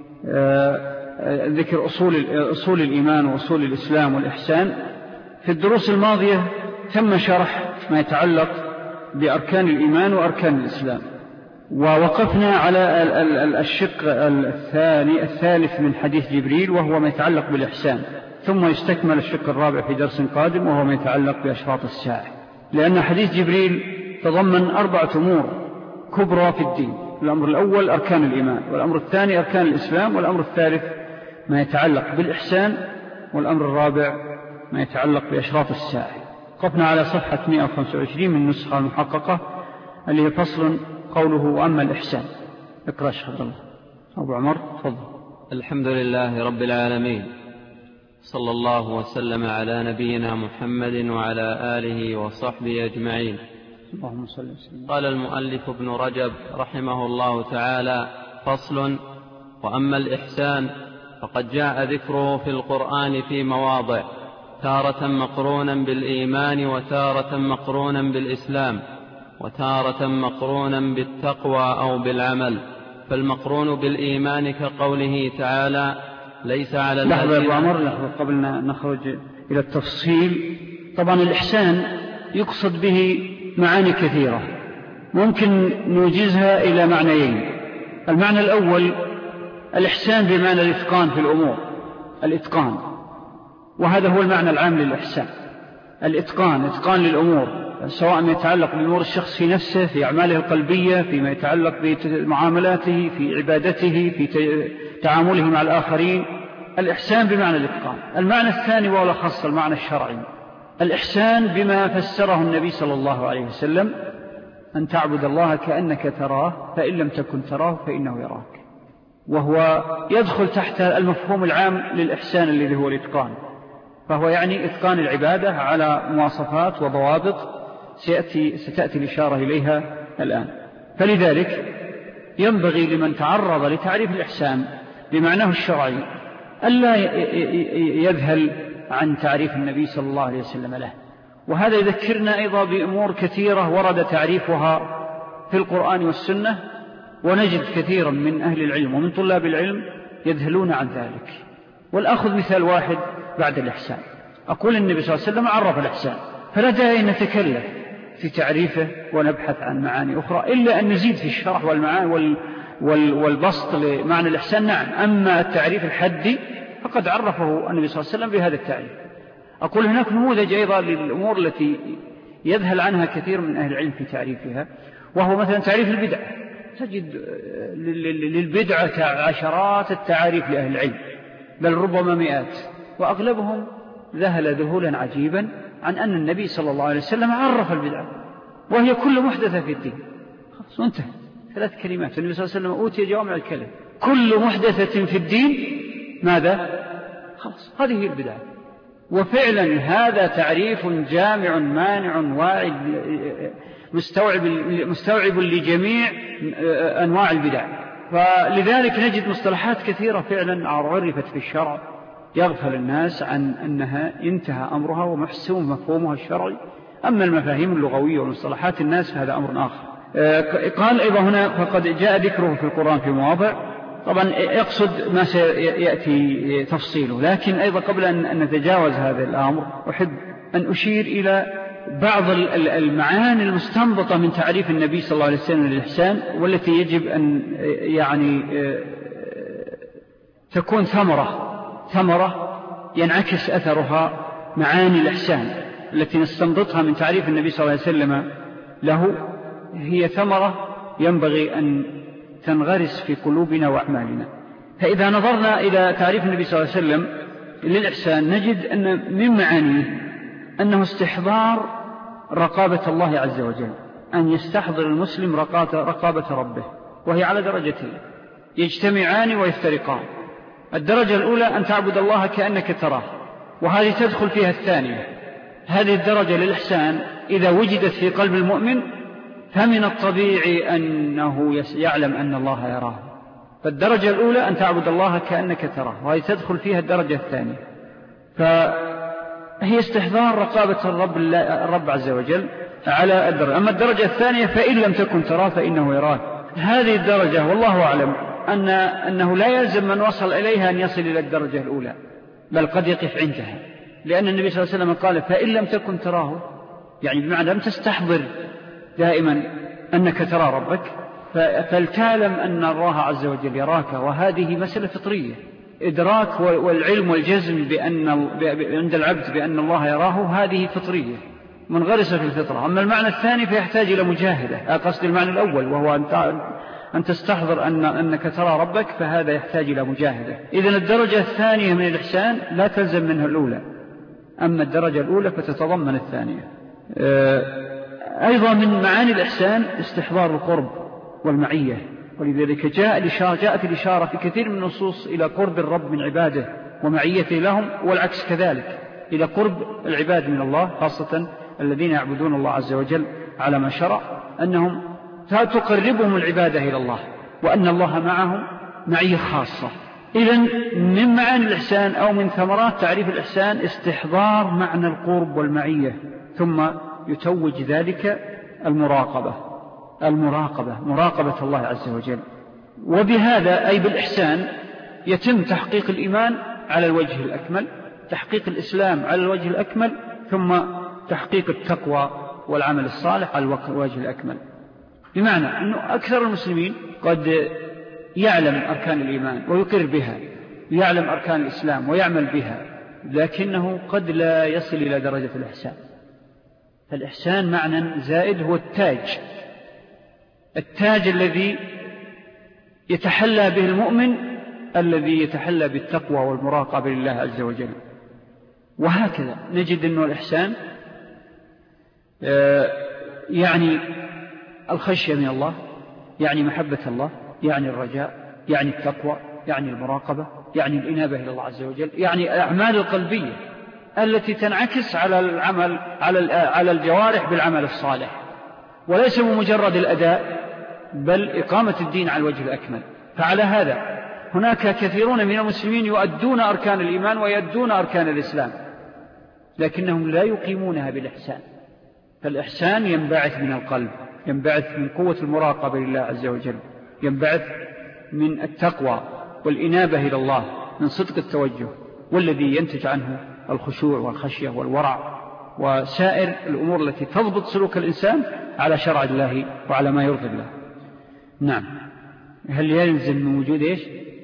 ذكر أصول, أصول الإيمان وأصول الإسلام والإحسان. في الدروس الماضية تم شرح ما يتعلق بأركان الإيمان وأركان الإسلام، ووقفنا على الشق الثاني الثالث من حديث جبريل وهو ما يتعلق بالإحسان، ثم يستكمل الشق الرابع في درس قادم وهو ما يتعلق بأشراط الساعة، لأن حديث جبريل تضمن أربعة أمور كبرى في الدين. الأمر الأول أركان الإيمان، والأمر الثاني أركان الإسلام، والأمر الثالث ما يتعلق بالإحسان، والأمر الرابع ما يتعلق بأشراط الساعة. وقفنا على صفحة مئة وخمسة وعشرين من النسخة المحققة اللي هي فصل قوله وأما الإحسان. اقرأ شيخ عبد الله. أبو عمر تفضل. الحمد لله رب العالمين، صلى الله وسلم على نبينا محمد وعلى آله وصحبه أجمعين. اللهم صل وسلم. قال المؤلف ابن رجب رحمه الله تعالى: فصل: وأما الإحسان فقد جاء ذكره في القرآن في مواضع، تارة مقرونا بالإيمان وتارة مقرونا بالإسلام وتارة مقرونا بالتقوى أو بالعمل. فالمقرون بالإيمان كقوله تعالى: ليس على الذين. لحظة أبو عمر، لحظة قبل نخرج إلى التفصيل. طبعا الإحسان يقصد به معاني كثيرة ممكن نوجزها إلى معنيين. المعنى الأول الإحسان بمعنى الإتقان في الأمور، الإتقان، وهذا هو المعنى العام للإحسان، الإتقان، إتقان للأمور، سواء ما يتعلق بأمور الشخص في نفسه، في أعماله القلبية، فيما يتعلق بمعاملاته، في عبادته، في تعامله مع الآخرين. الإحسان بمعنى الإتقان. المعنى الثاني ولا خاص المعنى الشرعي، الإحسان بما فسره النبي صلى الله عليه وسلم: أن تعبد الله كأنك تراه فإن لم تكن تراه فإنه يراك، وهو يدخل تحت المفهوم العام للإحسان الذي هو الإتقان، فهو يعني إتقان العبادة على مواصفات وضوابط سيأتي ستأتي الإشارة إليها الآن. فلذلك ينبغي لمن تعرض لتعريف الإحسان بمعناه الشرعي ألا يذهل عن تعريف النبي صلى الله عليه وسلم له. وهذا يذكرنا أيضا بأمور كثيرة ورد تعريفها في القرآن والسنة، ونجد كثيرا من أهل العلم ومن طلاب العلم يذهلون عن ذلك. والأخذ مثال واحد بعد الإحسان. أقول النبي صلى الله عليه وسلم عرف الإحسان، فلا داعي نتكلف في تعريفه ونبحث عن معاني أخرى إلا أن نزيد في الشرح والمعاني وال وال والبسط لمعنى الإحسان. نعم، أما التعريف الحدي فقد عرفه النبي صلى الله عليه وسلم بهذا التعريف. أقول هناك نموذج أيضا للأمور التي يذهل عنها كثير من أهل العلم في تعريفها، وهو مثلا تعريف البدعة. تجد للبدعة عشرات التعاريف لأهل العلم، بل ربما مئات، وأغلبهم ذهل ذهولا عجيبا عن أن النبي صلى الله عليه وسلم عرف البدعة وهي كل محدثة في الدين. خلاص وانتهى، ثلاث كلمات. النبي صلى الله عليه وسلم أوتي جوامع الكلم: كل محدثة في الدين ماذا؟ خلاص، هذه هي البدعة. وفعلا هذا تعريف جامع مانع واعد مستوعب, مستوعب لجميع أنواع البدع. فلذلك نجد مصطلحات كثيرة فعلا عرفت في الشرع يغفل الناس عن أنها انتهى أمرها ومحسوم مفهومها الشرعي. أما المفاهيم اللغوية والمصطلحات الناس هذا أمر آخر. قال أيضا هنا: فقد جاء ذكره في القرآن في مواضع. طبعا يقصد ما سيأتي تفصيله، لكن أيضا قبل أن نتجاوز هذا الأمر أحب أن أشير إلى بعض المعاني المستنبطة من تعريف النبي صلى الله عليه وسلم للإحسان، والتي يجب أن يعني تكون ثمرة ثمرة ينعكس أثرها معاني الإحسان التي نستنبطها من تعريف النبي صلى الله عليه وسلم له. هي ثمرة ينبغي أن تنغرس في قلوبنا وأعمالنا. فإذا نظرنا إلى تعريف النبي صلى الله عليه وسلم للإحسان نجد أن من معانيه أنه استحضار رقابة الله عز وجل، أن يستحضر المسلم رقابة ربه، وهي على درجتين يجتمعان ويفترقان. الدرجة الأولى أن تعبد الله كأنك تراه، وهذه تدخل فيها الثانية. هذه الدرجة للإحسان إذا وجدت في قلب المؤمن فمن الطبيعي أنه يعلم أن الله يراه. فالدرجة الأولى أن تعبد الله كأنك تراه، وهذه تدخل فيها الدرجة الثانية، فهي استحضار رقابة الرب, الرب عز وجل على الدرجة. أما الدرجة الثانية فإن لم تكن تراه فإنه يراك. هذه الدرجة والله أعلم أن أنه لا يلزم من وصل إليها أن يصل إلى الدرجة الأولى، بل قد يقف عندها، لأن النبي صلى الله عليه وسلم قال فإن لم تكن تراه، يعني بمعنى لم تستحضر دائما أنك ترى ربك، فلتعلم أن الله عز وجل يراك. وهذه مسألة فطرية، إدراك والعلم والجزم بأن عند العبد بأن الله يراه، هذه فطرية منغرسة في الفطرة. أما المعنى الثاني فيحتاج إلى مجاهدة، قصد المعنى الأول وهو أن تستحضر أن أنك ترى ربك، فهذا يحتاج إلى مجاهدة. إذن الدرجة الثانية من الإحسان لا تلزم منها الأولى، أما الدرجة الأولى فتتضمن الثانية. أيضا من معاني الإحسان استحضار القرب والمعية، ولذلك جاء الإشارة جاءت الإشارة في كثير من النصوص إلى قرب الرب من عباده ومعيته لهم، والعكس كذلك إلى قرب العباد من الله، خاصة الذين يعبدون الله عز وجل على ما شرع، أنهم تقربهم العبادة إلى الله، وأن الله معهم معية خاصة. إذن من معاني الإحسان أو من ثمرات تعريف الإحسان استحضار معنى القرب والمعية، ثم يتوج ذلك المراقبة المراقبة مراقبة الله عز وجل. وبهذا أي بالإحسان يتم تحقيق الإيمان على الوجه الأكمل، تحقيق الإسلام على الوجه الأكمل، ثم تحقيق التقوى والعمل الصالح على الوجه الأكمل. بمعنى أنه أكثر المسلمين قد يعلم أركان الإيمان ويقر بها، يعلم أركان الإسلام ويعمل بها، لكنه قد لا يصل إلى درجة الإحسان. فالإحسان معنى زائد هو التاج التاج الذي يتحلى به المؤمن، الذي يتحلى بالتقوى والمراقبة لله عز وجل. وهكذا نجد أنه الإحسان يعني الخشية من الله، يعني محبة الله، يعني الرجاء، يعني التقوى، يعني المراقبة، يعني الإنابة إلى الله عز وجل، يعني الأعمال القلبية التي تنعكس على العمل على على الجوارح بالعمل الصالح، وليس بمجرد الأداء بل إقامة الدين على الوجه الأكمل. فعلى هذا هناك كثيرون من المسلمين يؤدون أركان الإيمان ويؤدون أركان الإسلام، لكنهم لا يقيمونها بالإحسان. فالإحسان ينبعث من القلب، ينبعث من قوة المراقبة لله عز وجل، ينبعث من التقوى والإنابة إلى الله، من صدق التوجه، والذي ينتج عنه الخشوع والخشية والورع وسائر الأمور التي تضبط سلوك الإنسان على شرع الله وعلى ما يرضي الله. نعم. هل يلزم من وجود إيش؟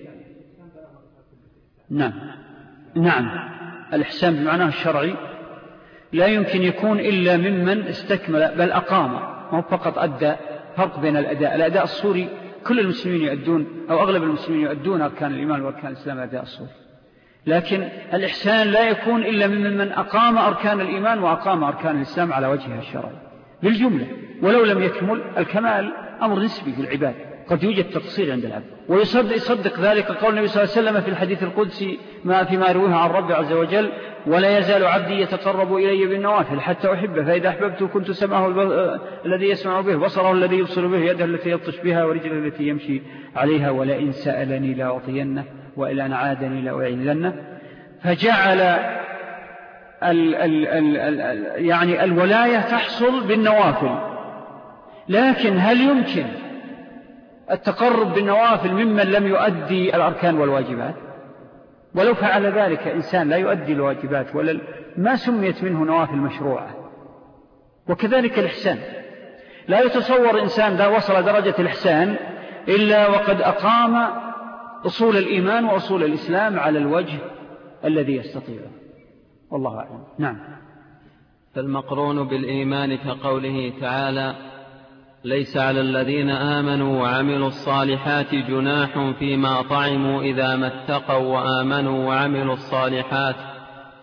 نعم نعم الإحسان بمعناه الشرعي لا يمكن يكون إلا ممن استكمل بل أقام، ما فقط أدى. فرق بين الأداء الأداء الصوري كل المسلمين يؤدون أو أغلب المسلمين يؤدون أركان الإيمان وأركان الإسلام أداء الصوري، لكن الإحسان لا يكون إلا ممن أقام أركان الإيمان وأقام أركان الإسلام على وجهها الشرعي بالجملة، ولو لم يكمل. الكمال أمر نسبي في العباد، قد يوجد تقصير عند العبد، ويصدق يصدق ذلك قول النبي صلى الله عليه وسلم في الحديث القدسي ما فيما يرويه عن رب عز وجل: ولا يزال عبدي يتقرب إلي بالنوافل حتى أحبه، فإذا أحببته كنت سمعه الذي يسمع به، بصره الذي يبصر به، يده التي يبطش بها، ورجله التي يمشي عليها، ولئن سألني لأعطينه، وإن عادني لأعيذنه. فجعل ال ال ال ال يعني الولاية تحصل بالنوافل، لكن هل يمكن التقرب بالنوافل ممن لم يؤدي الأركان والواجبات؟ ولو فعل ذلك إنسان لا يؤدي الواجبات ولا ما سميت منه نوافل مشروعة. وكذلك الإحسان، لا يتصور إنسان لا وصل درجة الإحسان إلا وقد أقام أصول الإيمان وأصول الإسلام على الوجه الذي يستطيعه، والله أعلم. نعم. فالمقرون بالإيمان كقوله تعالى: ليس على الذين آمنوا وعملوا الصالحات جناح فيما طعموا إذا ما اتقوا وآمنوا وعملوا الصالحات،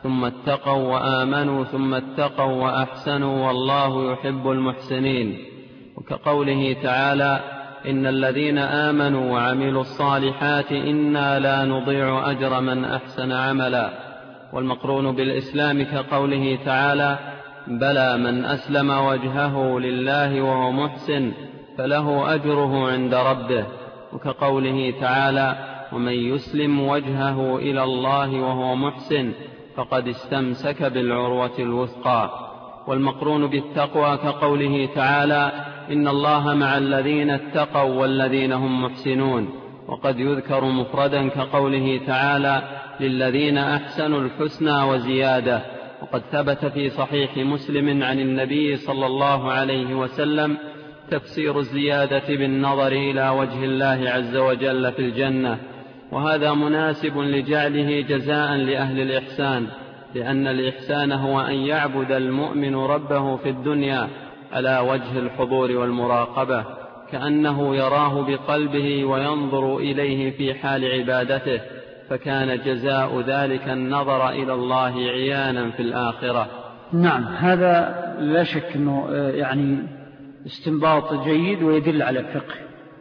ثم اتقوا وآمنوا ثم اتقوا وأحسنوا والله يحب المحسنين. وكقوله تعالى: إن الذين آمنوا وعملوا الصالحات إنا لا نضيع أجر من أحسن عملا. والمقرون بالإسلام كقوله تعالى: بلى من أسلم وجهه لله وهو محسن فله أجره عند ربه. وكقوله تعالى: ومن يسلم وجهه إلى الله وهو محسن فقد استمسك بالعروة الوثقى. والمقرون بالتقوى كقوله تعالى: إن الله مع الذين اتقوا والذين هم محسنون. وقد يذكر مفردا كقوله تعالى: للذين أحسنوا الحسنى وزيادة. وقد ثبت في صحيح مسلم عن النبي صلى الله عليه وسلم تفسير الزيادة بالنظر إلى وجه الله عز وجل في الجنة، وهذا مناسب لجعله جزاء لأهل الإحسان، لأن الإحسان هو أن يعبد المؤمن ربه في الدنيا على وجه الحضور والمراقبة، كأنه يراه بقلبه وينظر إليه في حال عبادته، فكان جزاء ذلك النظر إلى الله عيانا في الآخرة. نعم، هذا لا شك أنه يعني استنباط جيد ويدل على الفقه،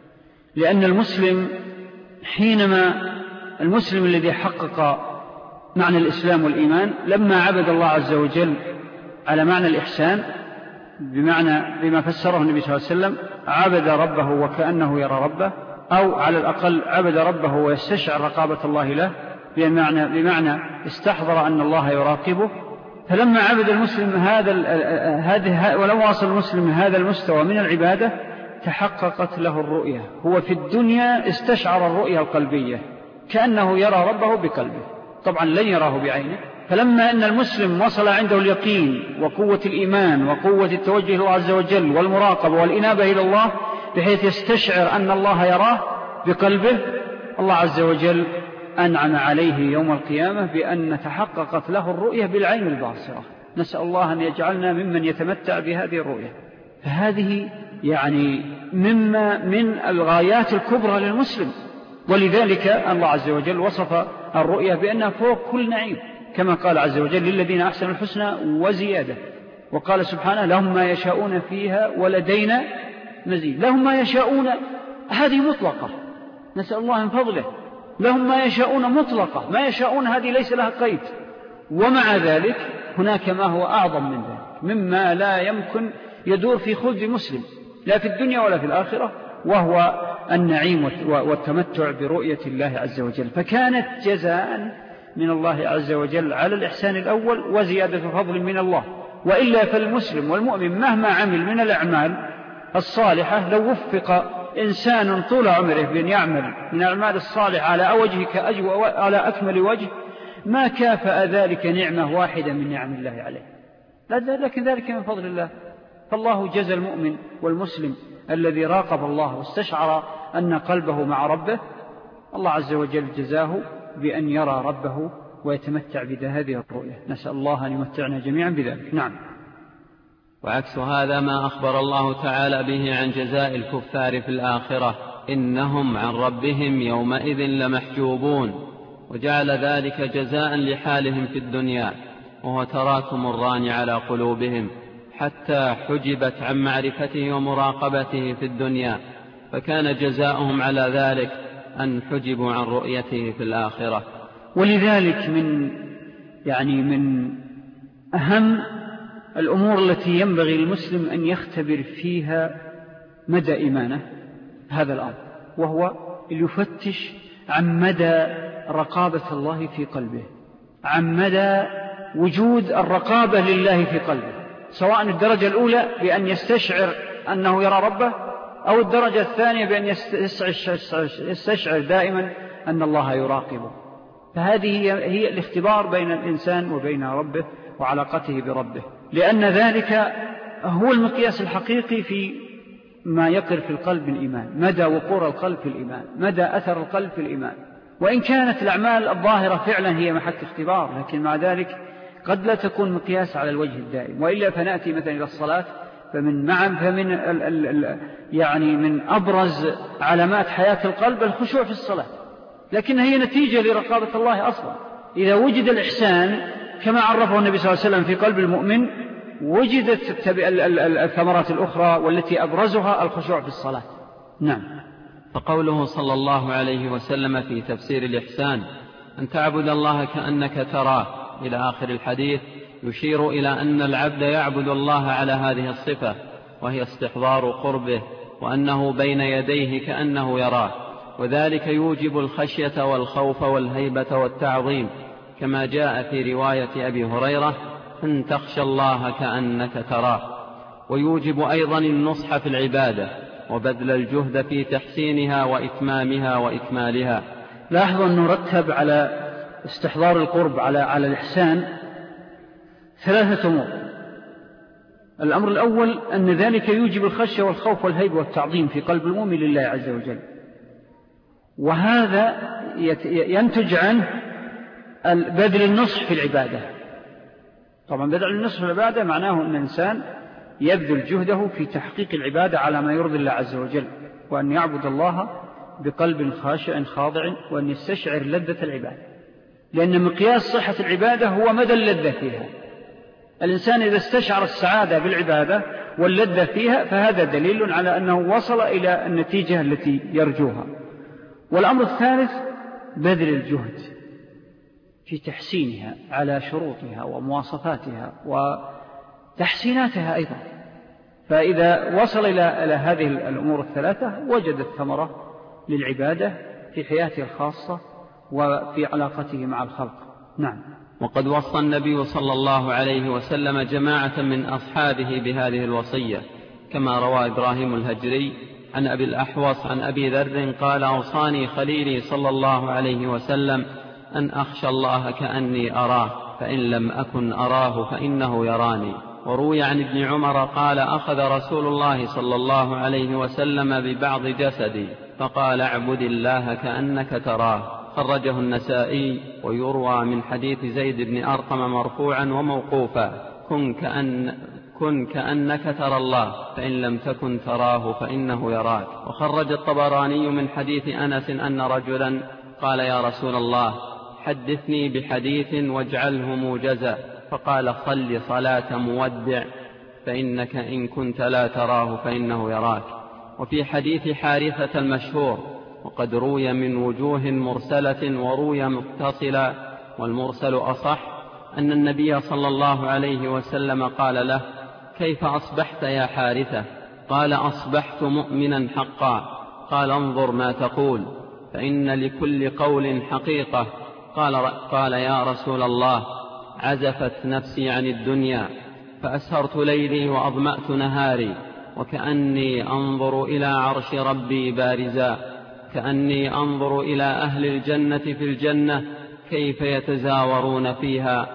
لأن المسلم حينما المسلم الذي حقق معنى الإسلام والإيمان لما عبد الله عز وجل على معنى الإحسان بمعنى بما فسره النبي صلى الله عليه وسلم، عبد ربه وكأنه يرى ربه، أو على الأقل عبد ربه ويستشعر رقابة الله له، بمعنى, بمعنى استحضر أن الله يراقبه. فلما عبد المسلم هذا هذه ولما وصل المسلم هذا المستوى من العبادة تحققت له الرؤية. هو في الدنيا استشعر الرؤية القلبية كأنه يرى ربه بقلبه، طبعا لن يراه بعينه. فلما أن المسلم وصل عنده اليقين وقوة الإيمان وقوة التوجه الله عز وجل والمراقبة والإنابة إلى الله بحيث يستشعر أن الله يراه بقلبه، الله عز وجل أنعم عليه يوم القيامة بأن تحققت له الرؤية بالعين الباصرة. نسأل الله أن يجعلنا ممن يتمتع بهذه الرؤية. فهذه يعني مما من الغايات الكبرى للمسلم، ولذلك الله عز وجل وصف الرؤية بأنها فوق كل نعيم، كما قال عز وجل: للذين أحسنوا الحسنى وزيادة. وقال سبحانه: لهم ما يشاءون فيها ولدينا مزيد. لهم ما يشاءون، هذه مطلقة، نسأل الله من فضله. لهم ما يشاءون مطلقة، ما يشاءون هذه ليس لها قيد. ومع ذلك هناك ما هو أعظم من ذلك مما لا يمكن يدور في خلد مسلم لا في الدنيا ولا في الآخرة، وهو النعيم والتمتع برؤية الله عز وجل. فكانت جزاء من الله عز وجل على الإحسان الأول وزيادة فضل من الله. وإلا فالمسلم والمؤمن مهما عمل من الأعمال الصالحة، لو وفق إنسان طول عمره بأن يعمل من الأعمال الصالحة على وجه على أكمل وجه ما كافأ ذلك نعمة واحدة من نعم الله عليه، لكن ذلك من فضل الله. فالله جزى المؤمن والمسلم الذي راقب الله واستشعر أن قلبه مع ربه، الله عز وجل جزاه بأن يرى ربه ويتمتع بهذه الرؤية. نسأل الله أن يمتعنا جميعا بذلك. نعم. وعكس هذا ما أخبر الله تعالى به عن جزاء الكفار في الآخرة: إنهم عن ربهم يومئذ لمحجوبون، وجعل ذلك جزاء لحالهم في الدنيا، وهو تراكم الران على قلوبهم حتى حجبت عن معرفته ومراقبته في الدنيا، فكان جزاؤهم على ذلك أن حجبوا عن رؤيته في الآخرة. ولذلك من يعني من أهم الأمور التي ينبغي المسلم أن يختبر فيها مدى إيمانه هذا الأمر، وهو يفتش عن مدى رقابة الله في قلبه، عن مدى وجود الرقابة لله في قلبه، سواء الدرجة الأولى بأن يستشعر أنه يرى ربه، أو الدرجة الثانية بأن يستشعر دائما أن الله يراقبه. فهذه هي الاختبار بين الإنسان وبين ربه وعلاقته بربه، لأن ذلك هو المقياس الحقيقي في ما يقر في القلب من الإيمان، مدى وقور القلب في الإيمان، مدى أثر القلب في الإيمان. وإن كانت الأعمال الظاهرة فعلا هي محك اختبار، لكن مع ذلك قد لا تكون مقياس على الوجه الدائم. وإلا فنأتي مثلا إلى الصلاة، فمن معا فمن ال ال ال يعني من أبرز علامات حياة القلب الخشوع في الصلاة، لكن هي نتيجة لرقابة الله أصلا. إذا وجد الإحسان كما عرفه النبي صلى الله عليه وسلم في قلب المؤمن وجدت الثمرات الأخرى والتي أبرزها الخشوع في الصلاة. نعم. فقوله صلى الله عليه وسلم في تفسير الإحسان أن تعبد الله كأنك تراه إلى آخر الحديث يشير إلى أن العبد يعبد الله على هذه الصفة وهي استحضار قربه وأنه بين يديه كأنه يراه، وذلك يوجب الخشية والخوف والهيبة والتعظيم كما جاء في رواية أبي هريرة أن تخشى الله كأنك تراه، ويوجب أيضا النصح في العبادة وبذل الجهد في تحسينها وإتمامها وإكمالها. لاحظوا أن نرتب على استحضار القرب على على الإحسان ثلاثة أمور. الأمر الأول أن ذلك يوجب الخشية والخوف والهيبة والتعظيم في قلب المؤمن لله عز وجل، وهذا ينتج عنه بذل النصح في العبادة. طبعا بذل النصح في العبادة معناه أن الإنسان يبذل جهده في تحقيق العبادة على ما يرضي الله عز وجل، وأن يعبد الله بقلب خاشع خاضع، وأن يستشعر لذة العبادة، لأن مقياس صحة العبادة هو مدى اللذة فيها. الإنسان إذا استشعر السعادة بالعبادة واللذة فيها فهذا دليل على أنه وصل إلى النتيجة التي يرجوها. والأمر الثالث بذل الجهد في تحسينها على شروطها ومواصفاتها وتحسيناتها أيضا. فإذا وصل إلى إلى هذه الأمور الثلاثة وجد الثمرة للعبادة في حياته الخاصة وفي علاقته مع الخلق. نعم. وقد وصى النبي صلى الله عليه وسلم جماعة من أصحابه بهذه الوصية كما روى إبراهيم الهجري عن أبي الأحوص عن أبي ذر قال أوصاني خليلي صلى الله عليه وسلم أن أخشى الله كأني أراه فإن لم أكن أراه فإنه يراني. وروي عن ابن عمر قال أخذ رسول الله صلى الله عليه وسلم ببعض جسدي فقال اعبد الله كأنك تراه، خرجه النسائي. ويروى من حديث زيد بن أرقم مرفوعا وموقوفا كن, كأن كن كأنك ترى الله فإن لم تكن تراه فإنه يراك. وخرج الطبراني من حديث أنس أن رجلا قال يا رسول الله حدثني بحديث واجعله موجزا، فقال صل صلاة مودع فإنك إن كنت لا تراه فإنه يراك. وفي حديث حارثة المشهور وقد روي من وجوه مرسلة وروي متصلا والمرسل أصح أن النبي صلى الله عليه وسلم قال له كيف أصبحت يا حارثة؟ قال أصبحت مؤمنا حقا. قال انظر ما تقول فإن لكل قول حقيقة. قال, قال يا رسول الله عزفت نفسي عن الدنيا فأسهرت ليلي وأظمأت نهاري وكأني أنظر إلى عرش ربي بارزا، كأني أنظر إلى أهل الجنة في الجنة كيف يتزاورون فيها،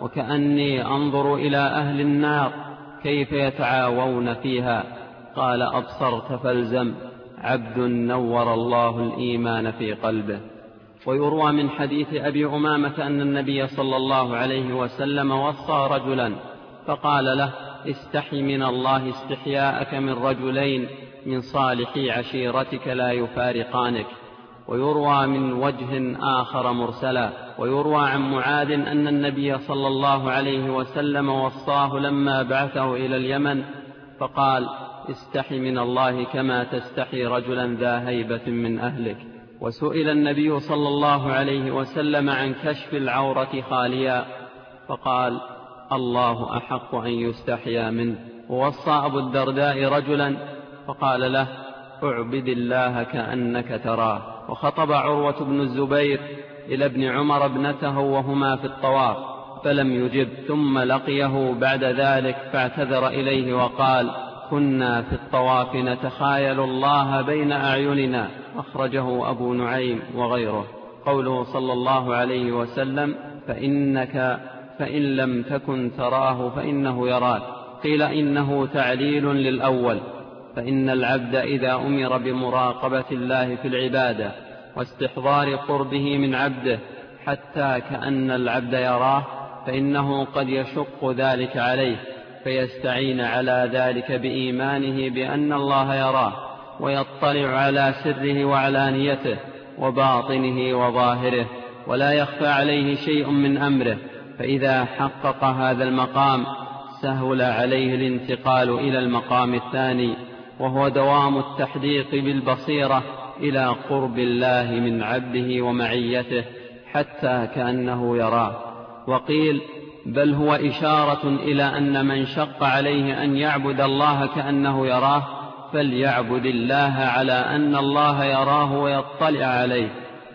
وكأني أنظر إلى أهل النار كيف يتعاوون فيها. قال أبصرت فالزم، عبد نور الله الإيمان في قلبه. ويروى من حديث أبي أمامة أن النبي صلى الله عليه وسلم وصى رجلا فقال له استحي من الله استحياءك من رجلين من صالحي عشيرتك لا يفارقانك. ويروى من وجه آخر مرسلا. ويروى عن معاذ أن النبي صلى الله عليه وسلم وصاه لما بعثه إلى اليمن فقال استحي من الله كما تستحي رجلا ذا هيبة من أهلك. وسئل النبي صلى الله عليه وسلم عن كشف العورة خاليا فقال الله أحق أن يستحيا منه. ووصى أبو الدرداء رجلا فقال له اعبد الله كأنك تراه. وخطب عروة بن الزبير إلى ابن عمر ابنته وهما في الطواف فلم يجب، ثم لقيه بعد ذلك فاعتذر إليه وقال كنا في الطواف نتخايل الله بين أعيننا. أخرجه أبو نعيم وغيره. قوله صلى الله عليه وسلم فإنك فإن لم تكن تراه فإنه يراك، قيل إنه تعليل للأول، فإن العبد إذا أمر بمراقبة الله في العبادة واستحضار قربه من عبده حتى كأن العبد يراه فإنه قد يشق ذلك عليه فيستعين على ذلك بإيمانه بأن الله يراه ويطلع على سره وعلانيته وباطنه وظاهره ولا يخفى عليه شيء من أمره، فإذا حقق هذا المقام سهل عليه الانتقال إلى المقام الثاني، وهو دوام التحديق بالبصيرة إلى قرب الله من عبده ومعيته حتى كأنه يراه. وقيل بل هو إشارة إلى أن من شق عليه أن يعبد الله كأنه يراه فليعبد الله على أن الله يراه ويطلع عليه،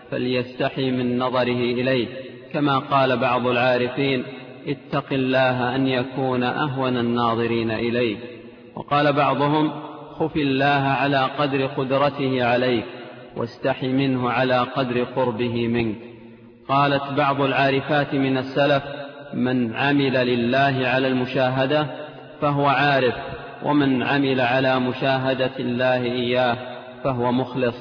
فليستحي من نظره إليه، كما قال بعض العارفين اتق الله أن يكون أهون الناظرين إليه. وقال بعضهم خف الله على قدر قدرته عليك واستحي منه على قدر قربه منك. قالت بعض العارفات من السلف من عمل لله على المشاهدة فهو عارف، ومن عمل على مشاهدة الله إياه فهو مخلص،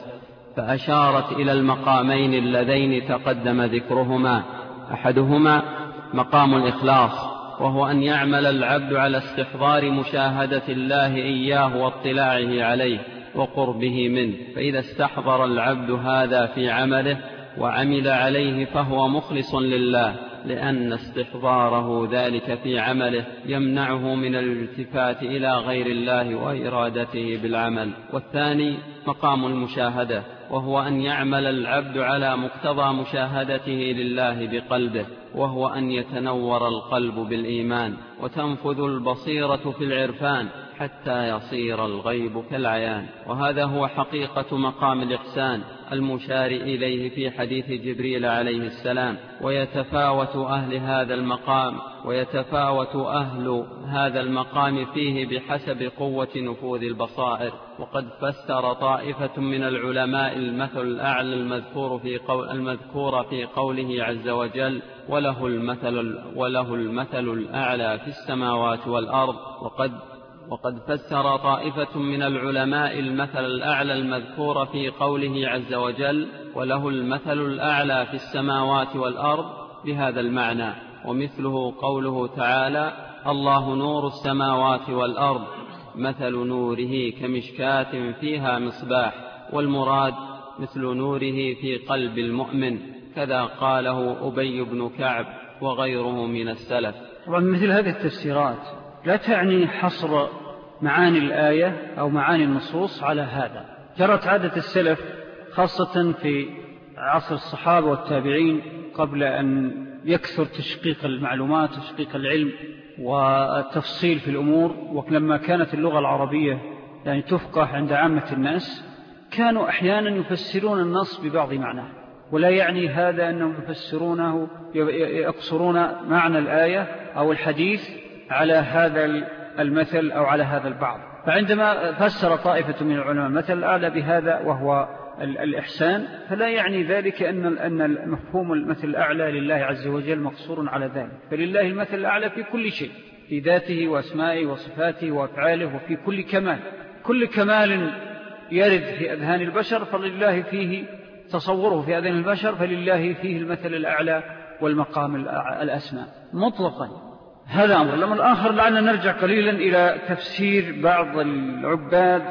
فأشارت إلى المقامين اللذين تقدم ذكرهما. أحدهما مقام الإخلاص، وهو أن يعمل العبد على استحضار مشاهدة الله إياه واطلاعه عليه وقربه منه، فإذا استحضر العبد هذا في عمله وعمل عليه فهو مخلص لله، لأن استحضاره ذلك في عمله يمنعه من الالتفات إلى غير الله وإرادته بالعمل. والثاني مقام المشاهدة، وهو أن يعمل العبد على مقتضى مشاهدته لله بقلبه، وهو أن يتنور القلب بالإيمان وتنفذ البصيرة في العرفان حتى يصير الغيب كالعيان. وهذا هو حقيقة مقام الإحسان المشار إليه في حديث جبريل عليه السلام. ويتفاوت أهل هذا المقام ويتفاوت أهل هذا المقام فيه بحسب قوة نفوذ البصائر. وقد فسر طائفة من العلماء المثل الأعلى المذكور في قول المذكور في قوله عز وجل وله المثل, وله المثل الأعلى في السماوات والأرض. وقد وقد فسر طائفة من العلماء المثل الأعلى المذكور في قوله عز وجل وله المثل الأعلى في السماوات والأرض بهذا المعنى، ومثله قوله تعالى الله نور السماوات والأرض مثل نوره كمشكاة فيها مصباح، والمراد مثل نوره في قلب المؤمن، كذا قاله أبي بن كعب وغيره من السلف. طبعا مثل هذه التفسيرات لا تعني حصر معاني الآية أو معاني النصوص على هذا. جرت عادة السلف خاصة في عصر الصحابة والتابعين قبل أن يكثر تشقيق المعلومات وتشقيق العلم والتفصيل في الأمور، ولما كانت اللغة العربية يعني تفقه عند عامة الناس كانوا أحيانا يفسرون النص ببعض معناه، ولا يعني هذا أنهم يفسرونه يقصرون معنى الآية أو الحديث على هذا المثل أو على هذا البعض. فعندما فسر طائفة من العلماء المثل الأعلى بهذا وهو الإحسان، فلا يعني ذلك أن أن مفهوم المثل الأعلى لله عز وجل مقصور على ذلك، فلله المثل الأعلى في كل شيء، في ذاته وأسمائه وصفاته وأفعاله، وفي كل كمال. كل كمال يرد في أذهان البشر فلله فيه تصوره في أذهان البشر، فلله فيه المثل الأعلى والمقام الأسمى مطلقا. هذا أمر. لما الآخر لعلنا نرجع قليلا إلى تفسير بعض العباد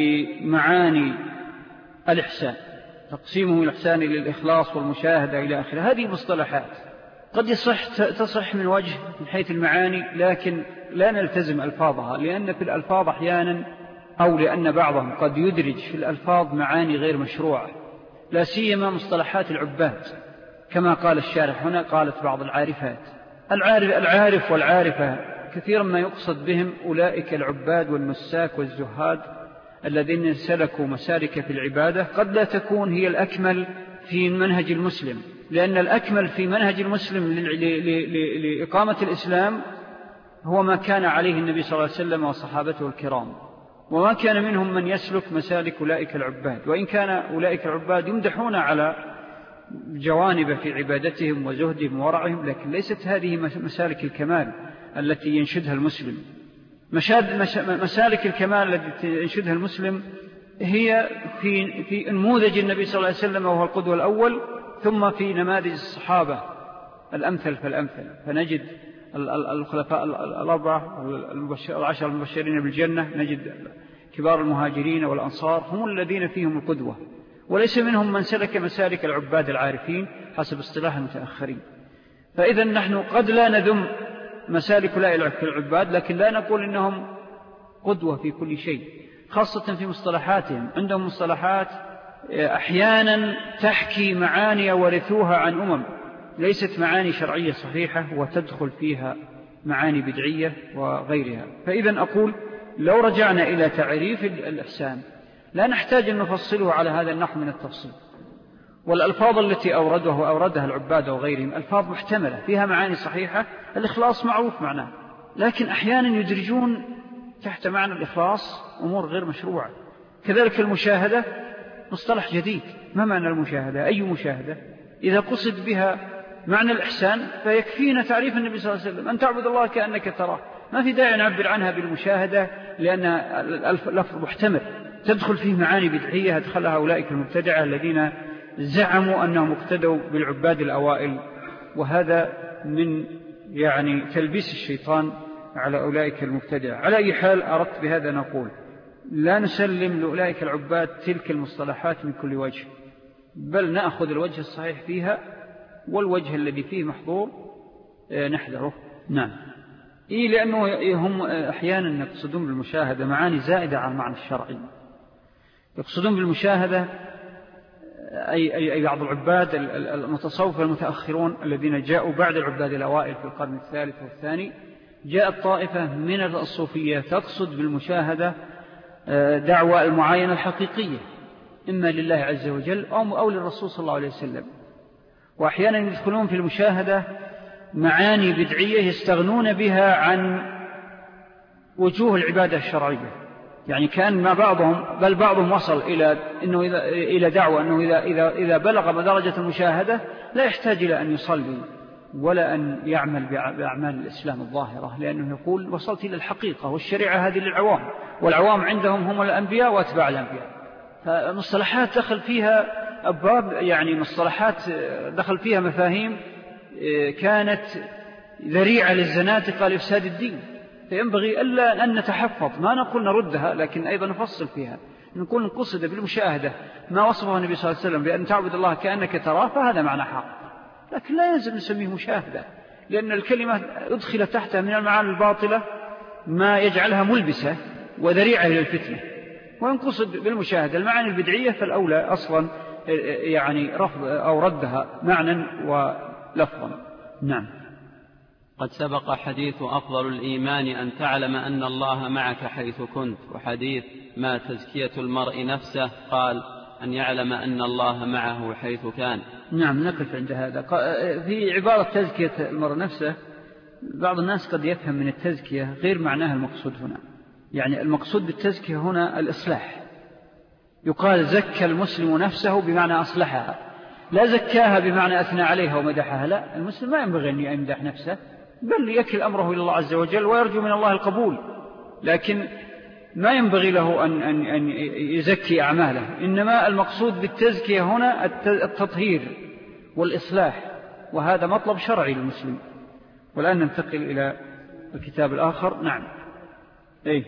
لمعاني الإحسان، تقسيمه الإحسان إلى الإخلاص والمشاهدة إلى آخره. هذه مصطلحات قد يصح تصح من وجه من حيث المعاني، لكن لا نلتزم ألفاظها، لأن في الألفاظ أحيانا أو لأن بعضهم قد يدرج في الألفاظ معاني غير مشروعة، لا سيما مصطلحات العباد كما قال الشارح هنا. قالت بعض العارفات العارف, العارف والعارفة كثيرا ما يقصد بهم أولئك العباد والمساك والزهاد الذين سلكوا مسالك في العبادة قد لا تكون هي الأكمل في منهج المسلم، لأن الأكمل في منهج المسلم لإقامة الإسلام هو ما كان عليه النبي صلى الله عليه وسلم وصحابته الكرام، وما كان منهم من يسلك مسالك أولئك العباد. وإن كان أولئك العباد يمدحون على جوانب في عبادتهم وزهدهم وورعهم، لكن ليست هذه مسالك الكمال التي ينشدها المسلم. مسالك الكمال التي ينشدها المسلم هي في, في نموذج النبي صلى الله عليه وسلم وهو القدوة الأول، ثم في نماذج الصحابة الأمثل فالأمثل. فنجد الخلفاء الأربعة العشر المبشرين بالجنة، نجد كبار المهاجرين والأنصار هم الذين فيهم القدوة، وليس منهم من سلك مسالك العباد العارفين حسب اصطلاح المتأخرين. فإذا نحن قد لا نذم مسالك أولئك العباد، لكن لا نقول إنهم قدوة في كل شيء، خاصة في مصطلحاتهم. عندهم مصطلحات أحيانا تحكي معاني ورثوها عن أمم ليست معاني شرعية صحيحة، وتدخل فيها معاني بدعية وغيرها. فإذا أقول لو رجعنا إلى تعريف الإحسان لا نحتاج أن نفصله على هذا النحو من التفصيل، والألفاظ التي أوردها وأوردها العباد وغيرهم ألفاظ محتملة فيها معاني صحيحة. الإخلاص معروف معناه، لكن أحيانا يدرجون تحت معنى الإخلاص أمور غير مشروعة. كذلك المشاهدة مصطلح جديد. ما معنى المشاهدة؟ أي مشاهدة؟ إذا قصد بها معنى الإحسان فيكفينا تعريف النبي صلى الله عليه وسلم، أن تعبد الله كأنك تراه. ما في داعي نعبر عنها بالمشاهدة، لأن اللفظ محتمل تدخل فيه معاني بدعية أدخلها أولئك المبتدعة الذين زعموا أنهم اقتدوا بالعباد الأوائل، وهذا من يعني تلبيس الشيطان على أولئك المبتدعة. على أي حال أردت بهذا نقول لا نسلم لأولئك العباد تلك المصطلحات من كل وجه، بل نأخذ الوجه الصحيح فيها، والوجه الذي فيه محظور نحذره. نعم. إيه لأنه هم أحيانا يقصدون بالمشاهدة معاني زائدة عن المعنى الشرعي. يقصدون بالمشاهدة أي, أي, أي بعض العباد المتصوفة المتأخرون الذين جاءوا بعد العباد الأوائل في القرن الثالث والثاني، جاءت طائفة من الصوفية تقصد بالمشاهدة دعوة المعاينة الحقيقية إما لله عز وجل أو للرسول صلى الله عليه وسلم. وأحيانا يدخلون في المشاهدة معاني بدعية يستغنون بها عن وجوه العبادة الشرعية. يعني كان ما بعضهم بل بعضهم وصل إلى إنه إذا إلى دعوة أنه إذا إذا إذا بلغ درجة المشاهدة لا يحتاج إلى أن يصلي ولا أن يعمل بأعمال الإسلام الظاهرة، لأنه يقول وصلت إلى الحقيقة، والشريعة هذه للعوام، والعوام عندهم هم الأنبياء وأتباع الأنبياء. فمصطلحات دخل فيها أبواب، يعني مصطلحات دخل فيها مفاهيم كانت ذريعة للزنادقة لإفساد الدين. فينبغي ألا أن نتحفظ، ما نقول نردها لكن أيضا نفصل فيها، نقول نقصد بالمشاهدة ما وصفه النبي صلى الله عليه وسلم بأن تعبد الله كأنك تراه، فهذا معنى حق، لكن لا يلزم نسميه مشاهدة، لأن الكلمة أدخل تحتها من المعاني الباطلة ما يجعلها ملبسة وذريعة للفتنة. وينقصد بالمشاهدة المعاني البدعية فالأولى أصلا يعني رفض أو ردها معنى ولفظا. نعم. قد سبق حديث أفضل الإيمان أن تعلم أن الله معك حيث كنت، وحديث ما تزكية المرء نفسه قال أن يعلم أن الله معه حيث كان. نعم. نقف عند هذا. في عبارة تزكية المرء نفسه بعض الناس قد يفهم من التزكية غير معناها المقصود هنا. يعني المقصود بالتزكية هنا الإصلاح. يقال زكى المسلم نفسه بمعنى أصلحها، لا زكاها بمعنى أثنى عليها ومدحها. لا، المسلم ما ينبغي أن يمدح نفسه، بل يكل أمره إلى الله عز وجل ويرجو من الله القبول، لكن ما ينبغي له أن, أن, أن يزكي أعماله. إنما المقصود بالتزكية هنا التطهير والإصلاح، وهذا مطلب شرعي للمسلم. والآن ننتقل إلى الكتاب الآخر. نعم. إيه؟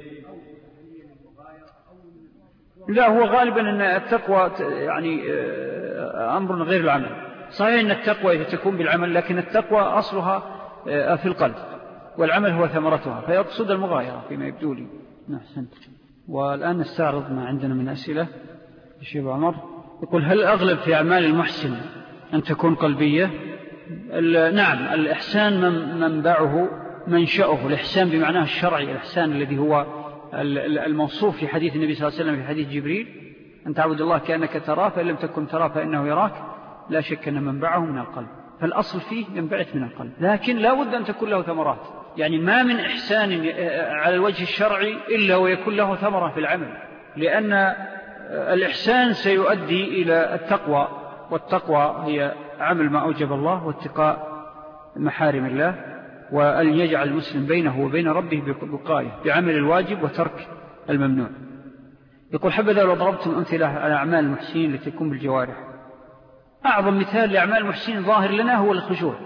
لا، هو غالبا أن التقوى يعني أمر غير العمل. صحيح أن التقوى تكون بالعمل، لكن التقوى أصلها في القلب، والعمل هو ثمرتها، فيقصد المغايرة فيما يبدو لي. نحسن. والآن نستعرض ما عندنا من أسئلة. الشيخ عمر يقول هل أغلب في أعمال المحسن أن تكون قلبية؟ نعم. الإحسان منبعه منشأه الإحسان بمعناه الشرعي، الإحسان الذي هو الموصوف في حديث النبي صلى الله عليه وسلم في حديث جبريل أن تعبد الله كأنك تراه فإن لم تكن تراه فإنه يراك. لا شك أن منبعه من القلب، فالأصل فيه ينبعث من القلب، لكن لا بد أن تكون له ثمرات. يعني ما من إحسان على الوجه الشرعي إلا ويكون له ثمرة في العمل، لأن الإحسان سيؤدي إلى التقوى، والتقوى هي عمل ما أوجب الله واتقاء محارم الله، وأن يجعل المسلم بينه وبين ربه بقاية بعمل الواجب وترك الممنوع. يقول حبذا لو ضربتم أمثلة على أعمال المحسنين التي تكون بالجوارح. أعظم مثال لأعمال المحسنين ظاهر لنا هو الخشوع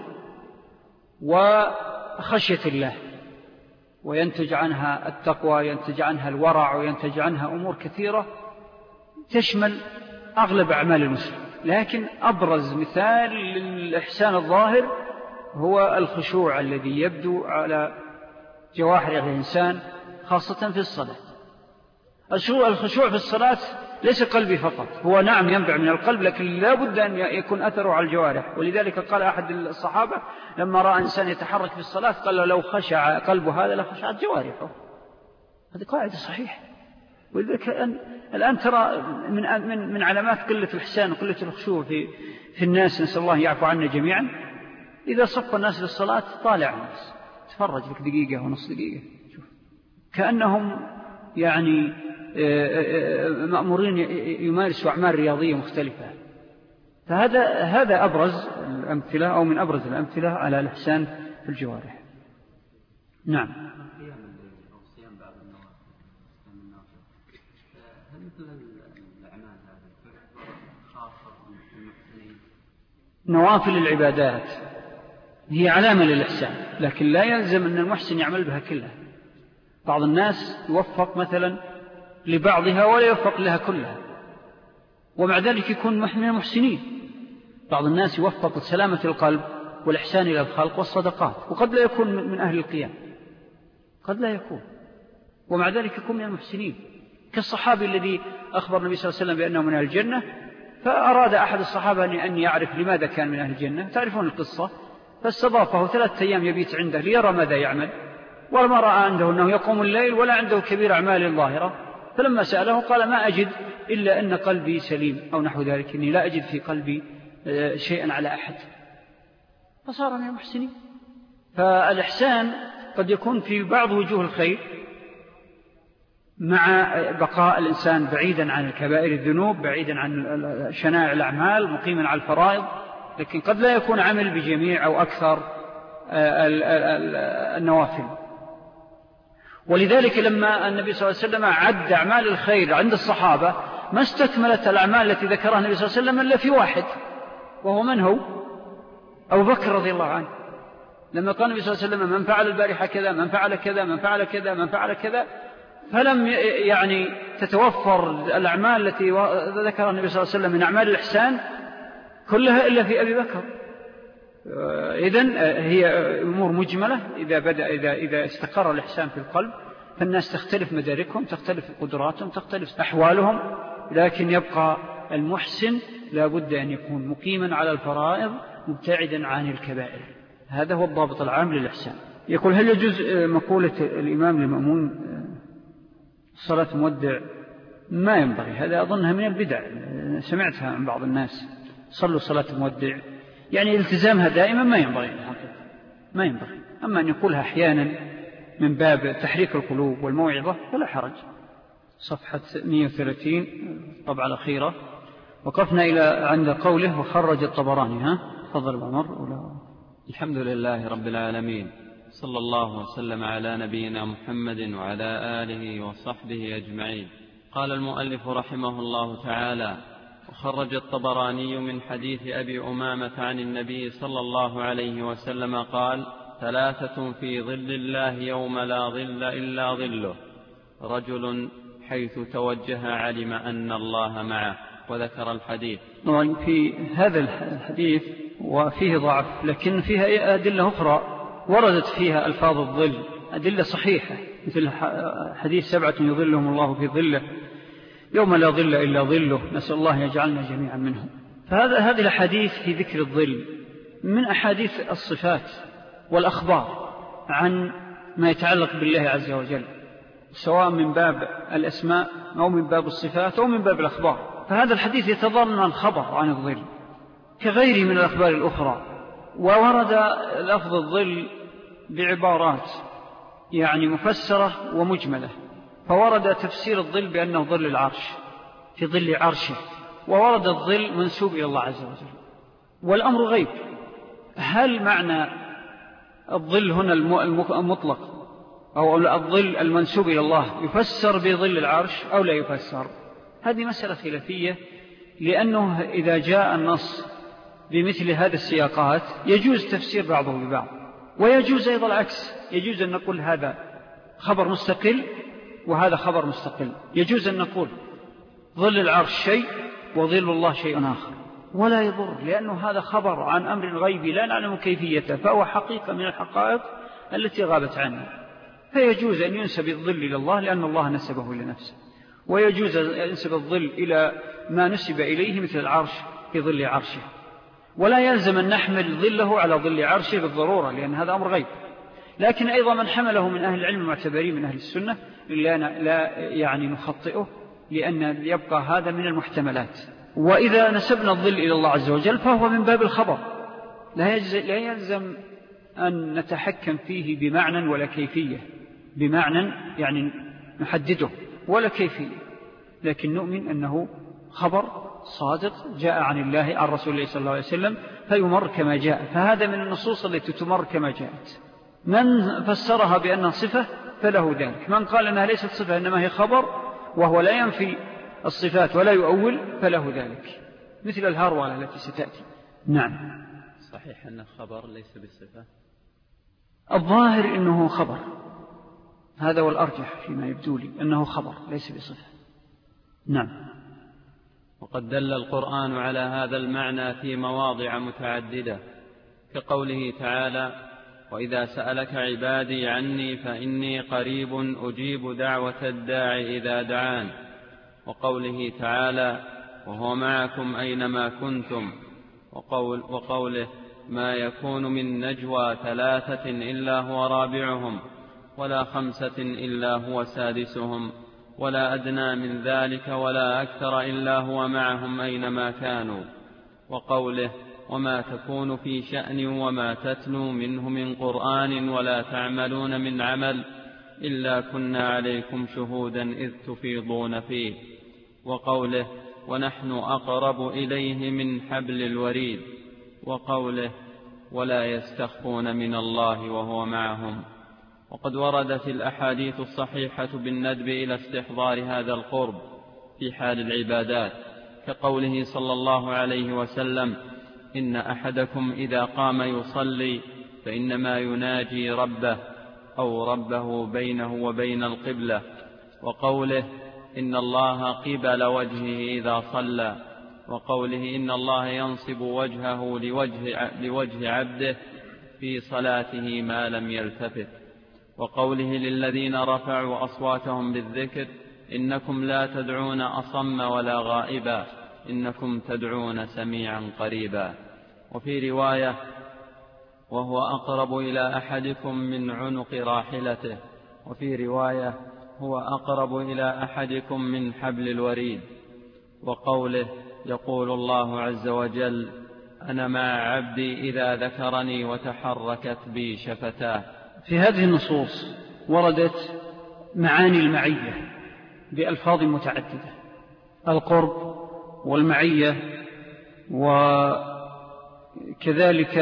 وخشية الله، وينتج عنها التقوى، ينتج عنها الورع، وينتج عنها أمور كثيرة تشمل أغلب أعمال المسلم. لكن أبرز مثال للإحسان الظاهر هو الخشوع الذي يبدو على جواهر الإنسان خاصة في الصلاة. الخشوع في الصلاة ليس قلبي فقط، هو نعم ينبع من القلب، لكن لا بد أن يكون أثره على الجوارح. ولذلك قال أحد الصحابة لما رأى إنسان يتحرك في الصلاة قال لو خشع قلبه هذا لخشعت جوارحه. هذه قاعدة صحيحة. ولذلك الآن ترى من من من علامات قلة الإحسان وقلة الخشوع في في الناس، نسأل الله يعفو عنا جميعا، إذا صف الناس للصلاة طالع الناس تفرج لك دقيقة ونص دقيقة، شوف كأنهم يعني مأمورين يمارسوا أعمال رياضية مختلفة. فهذا هذا أبرز الأمثلة أو من أبرز الأمثلة على الإحسان في الجوارح. نعم. نوافل العبادات هي علامة للإحسان، لكن لا يلزم أن المحسن يعمل بها كلها. بعض الناس يوفق مثلا لبعضها ولا يوفق لها كلها، ومع ذلك يكون من المحسنين. بعض الناس يوفق سلامة القلب والإحسان إلى الخلق والصدقات، وقد لا يكون من أهل القيام، قد لا يكون، ومع ذلك يكون من المحسنين. كالصحابي الذي أخبر النبي صلى الله عليه وسلم بأنه من أهل الجنة، فأراد أحد الصحابة أن يعرف لماذا كان من أهل الجنة، تعرفون القصة، فاستضافه ثلاثة أيام يبيت عنده ليرى ماذا يعمل، ولما رأى عنده أنه يقوم الليل ولا عنده كبير أعمال ظاهرة، فلما سأله قال ما أجد إلا أن قلبي سليم أو نحو ذلك، إني لا أجد في قلبي شيئا على أحد، فصار من المحسنين. فالإحسان قد يكون في بعض وجوه الخير مع بقاء الإنسان بعيدا عن الكبائر الذنوب، بعيدا عن شنائع الأعمال، مقيما على الفرائض، لكن قد لا يكون عمل بجميع أو أكثر النوافل. ولذلك لما النبي صلى الله عليه وسلم عد أعمال الخير عند الصحابة ما استكملت الأعمال التي ذكرها النبي صلى الله عليه وسلم إلا في واحد، وهو من هو؟ أبو بكر رضي الله عنه. لما قال النبي صلى الله عليه وسلم من فعل البارحة كذا، من فعل كذا، من فعل كذا، من فعل كذا، فلم يعني تتوفر الأعمال التي ذكرها النبي صلى الله عليه وسلم من أعمال الإحسان كلها إلا في أبي بكر. إذن هي أمور مجملة، إذا بدأ إذا إذا استقر الإحسان في القلب فالناس تختلف مداركهم، تختلف قدراتهم، تختلف أحوالهم، لكن يبقى المحسن لا بد أن يكون مقيما على الفرائض مبتعدا عن الكبائر. هذا هو الضابط العام للإحسان. يقول هل يجوز مقولة الإمام للمأمون صلاة مودع؟ ما ينبغي، هذا أظنها من البدع، سمعتها عن بعض الناس، صلوا صلاة مودع، يعني التزامها دائما ما ينبغي، ما ينبغي. أما أن يقولها أحيانا من باب تحريك القلوب والموعظة فلا حرج. صفحة مئة وثلاثين طبعة الأخيرة، وقفنا إلى عند قوله وخرج الطبراني. ها تفضل عمر. ولا الحمد لله رب العالمين، صلى الله وسلم على نبينا محمد وعلى آله وصحبه أجمعين. قال المؤلف رحمه الله تعالى: وخرج الطبراني من حديث أبي أمامة عن النبي صلى الله عليه وسلم قال: ثلاثة في ظل الله يوم لا ظل إلا ظله: رجل حيث توجه علم أن الله معه. وذكر الحديث. في هذا الحديث وفيه ضعف، لكن فيها أدلة أخرى وردت فيها ألفاظ الظل، أدلة صحيحة، مثل حديث سبعة يظلهم الله في ظله يوم لا ظل إلا ظله، نسأل الله يجعلنا جميعا منهم. فهذا هذه الحديث في ذكر الظل من أحاديث الصفات والأخبار عن ما يتعلق بالله عز وجل، سواء من باب الأسماء أو من باب الصفات أو من باب الأخبار. فهذا الحديث يتضمن الخبر عن الظل كغيره من الأخبار الأخرى. وورد لفظ الظل بعبارات يعني مفسرة ومجملة، فورد تفسير الظل بأنه ظل العرش، في ظل عرشه، وورد الظل منسوب إلى الله عز وجل. والأمر غيب، هل معنى الظل هنا المطلق أو الظل المنسوب إلى الله يفسر بظل العرش أو لا يفسر؟ هذه مسألة خلافية، لأنه إذا جاء النص بمثل هذه السياقات يجوز تفسير بعضه ببعض، ويجوز أيضا العكس، يجوز أن نقول هذا خبر مستقل وهذا خبر مستقل. يجوز أن نقول ظل العرش شيء وظل الله شيء آخر، ولا يضر، لأنه هذا خبر عن أمر غيبي لا نعلم كيفيته، فهو حقيقة من الحقائق التي غابت عنه، فيجوز أن ينسب الظل إلى الله لأن الله نسبه لنفسه، ويجوز أن ينسب الظل إلى ما نسب إليه مثل العرش في ظل عرشه، ولا يلزم أن نحمل ظله على ظل عرشه بالضرورة لأن هذا أمر غيب. لكن أيضا من حمله من أهل العلم المعتبرين من أهل السنة لا, لا يعني نخطئه، لأن يبقى هذا من المحتملات. وإذا نسبنا الظل إلى الله عز وجل فهو من باب الخبر، لا يلزم أن نتحكم فيه بمعنى ولا كيفية، بمعنى يعني نحدده ولا كيفية، لكن نؤمن أنه خبر صادق جاء عن الله عن رسول الله صلى الله عليه وسلم فيمر كما جاء، فهذا من النصوص التي تمر كما جاءت. من فسرها بأنها صفة فله ذلك، من قال أنها ليست صفة إنما هي خبر وهو لا ينفي الصفات ولا يؤول فله ذلك، مثل الهرولة التي ستأتي. نعم. صحيح أنه خبر ليس بصفة؟ الظاهر أنه خبر، هذا والأرجح فيما يبدو لي أنه خبر ليس بصفة. نعم. وقد دل القرآن على هذا المعنى في مواضع متعددة، كقوله تعالى: وإذا سألك عبادي عني فإني قريب أجيب دعوة الداع إذا دعان، وقوله تعالى: وهو معكم أينما كنتم، وقول وقوله: ما يكون من نجوى ثلاثة إلا هو رابعهم ولا خمسة إلا هو سادسهم ولا أدنى من ذلك ولا أكثر إلا هو معهم أينما كانوا، وقوله: وما تكون في شأن وما تتلو منه من قرآن ولا تعملون من عمل إلا كنا عليكم شهودا إذ تفيضون فيه، وقوله: ونحن أقرب إليه من حبل الوريد، وقوله: ولا يستخفون من الله وهو معهم. وقد وردت الأحاديث الصحيحة بالندب إلى استحضار هذا القرب في حال العبادات، كقوله صلى الله عليه وسلم: إن أحدكم إذا قام يصلي فإنما يناجي ربه أو ربه بينه وبين القبلة، وقوله: إن الله قبل وجهه إذا صلى، وقوله: إن الله ينصب وجهه لوجه, لوجه عبده في صلاته ما لم يلتفت، وقوله للذين رفعوا أصواتهم بالذكر: إنكم لا تدعون أصم ولا غائبا إنكم تدعون سميعا قريبا. وفي رواية: وهو أقرب إلى أحدكم من عنق راحلته، وفي رواية: هو أقرب إلى أحدكم من حبل الوريد، وقوله: يقول الله عز وجل: أنا مع عبدي إذا ذكرني وتحركت بي شفتاه. في هذه النصوص وردت معاني المعية بألفاظ متعددة: القرب والمعية، وكذلك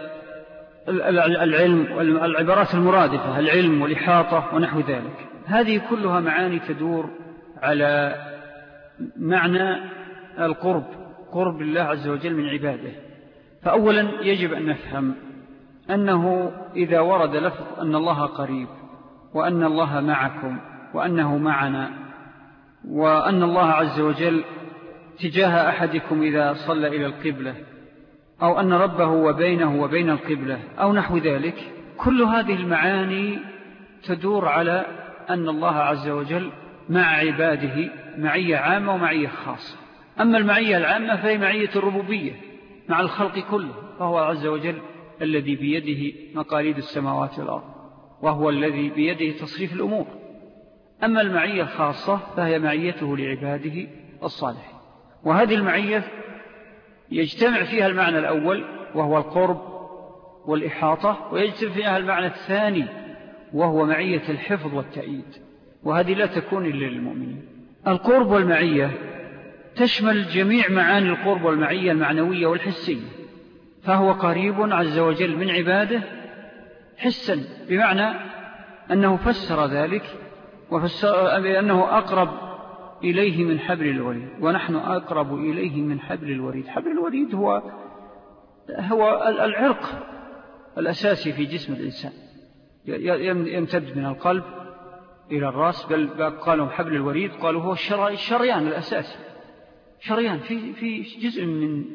العلم والعبارات المرادفة، العلم والإحاطة ونحو ذلك. هذه كلها معاني تدور على معنى القرب، قرب الله عز وجل من عباده. فأولا يجب أن نفهم أنه إذا ورد لفظ أن الله قريب وأن الله معكم وأنه معنا، وأن الله عز وجل تجاه أحدكم إذا صلى إلى القبلة، أو أن ربه وبينه وبين القبلة أو نحو ذلك، كل هذه المعاني تدور على أن الله عز وجل مع عباده معية عامة ومعية خاصة. أما المعية العامة فهي معية الربوبية مع الخلق كله، فهو عز وجل الذي بيده مقاليد السماوات والأرض، وهو الذي بيده تصريف الأمور. أما المعية الخاصة فهي معيته لعباده الصالح، وهذه المعية يجتمع فيها المعنى الأول وهو القرب والإحاطة، ويجتمع فيها المعنى الثاني وهو معية الحفظ والتأييد، وهذه لا تكون إلا للمؤمنين. القرب والمعية تشمل جميع معاني القرب والمعية المعنوية والحسية، فهو قريب عز وجل من عباده حسا، بمعنى أنه فسر ذلك وفسر بأنه أقرب إليه من حبل الوريد، ونحن أقرب إليه من حبل الوريد. حبل الوريد هو هو العرق الأساسي في جسم الإنسان، يمتد من القلب إلى الرأس، بل قالوا حبل الوريد قالوا هو الشريان الأساسي، شريان في في جزء من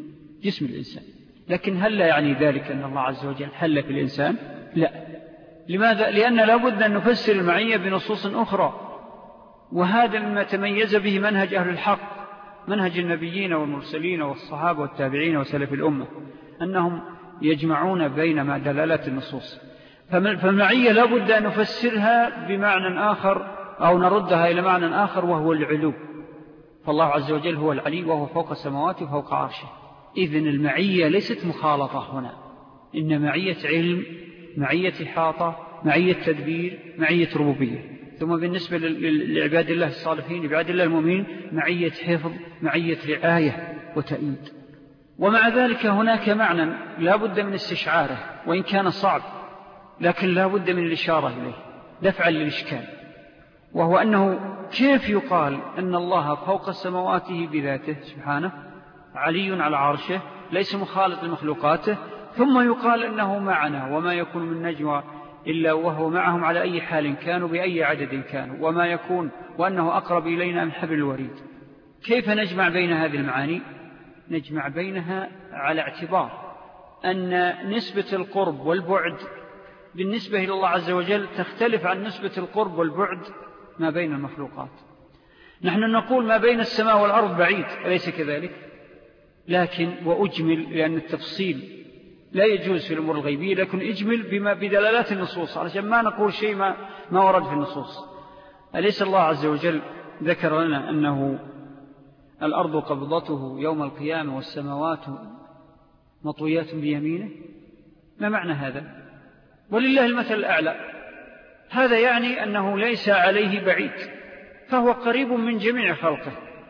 جسم الإنسان. لكن هل لا يعني ذلك أن الله عز وجل حل في الإنسان؟ لا. لماذا؟ لأن لا بد أن نفسر المعية بنصوص أخرى، وهذا مما تميز به منهج أهل الحق، منهج النبيين والمرسلين والصحابة والتابعين وسلف الأمة، أنهم يجمعون بين ما دلالات النصوص. فالمعية لا بد أن نفسرها بمعنى آخر أو نردها إلى معنى آخر، وهو العلو. فالله عز وجل هو العلي وهو فوق السماوات وفوق عرشه. إذن المعية ليست مخالطة هنا، إن معية علم، معية إحاطة، معية تدبير، معية ربوبية. ثم بالنسبة لعباد الله الصالحين، عباد الله المؤمنين، معية حفظ، معية رعاية وتأييد. ومع ذلك هناك معنى لا بد من استشعاره وإن كان صعب، لكن لا بد من الإشارة إليه دفعا للإشكال، وهو أنه كيف يقال أن الله فوق سمواته بذاته سبحانه، علي على عرشه، ليس مخالط لمخلوقاته، ثم يقال أنه معنا وما يكون من نجوى إلا وهو معهم على أي حال كانوا بأي عدد كانوا وما يكون، وأنه أقرب إلينا من حبل الوريد. كيف نجمع بين هذه المعاني؟ نجمع بينها على اعتبار أن نسبة القرب والبعد بالنسبة إلى الله عز وجل تختلف عن نسبة القرب والبعد ما بين المخلوقات. نحن نقول ما بين السماء والأرض بعيد، أليس كذلك؟ لكن وأجمل، لأن التفصيل لا يجوز في الأمور الغيبية، لكن اجمل بما بدلالات النصوص علشان ما نقول شيء ما, ما ورد في النصوص. أليس الله عز وجل ذكر لنا أنه الأرض قبضته يوم القيامة والسماوات مطويات بيمينه؟ ما معنى هذا؟ ولله المثل الأعلى. هذا يعني أنه ليس عليه بعيد، فهو قريب من جميع خلقه،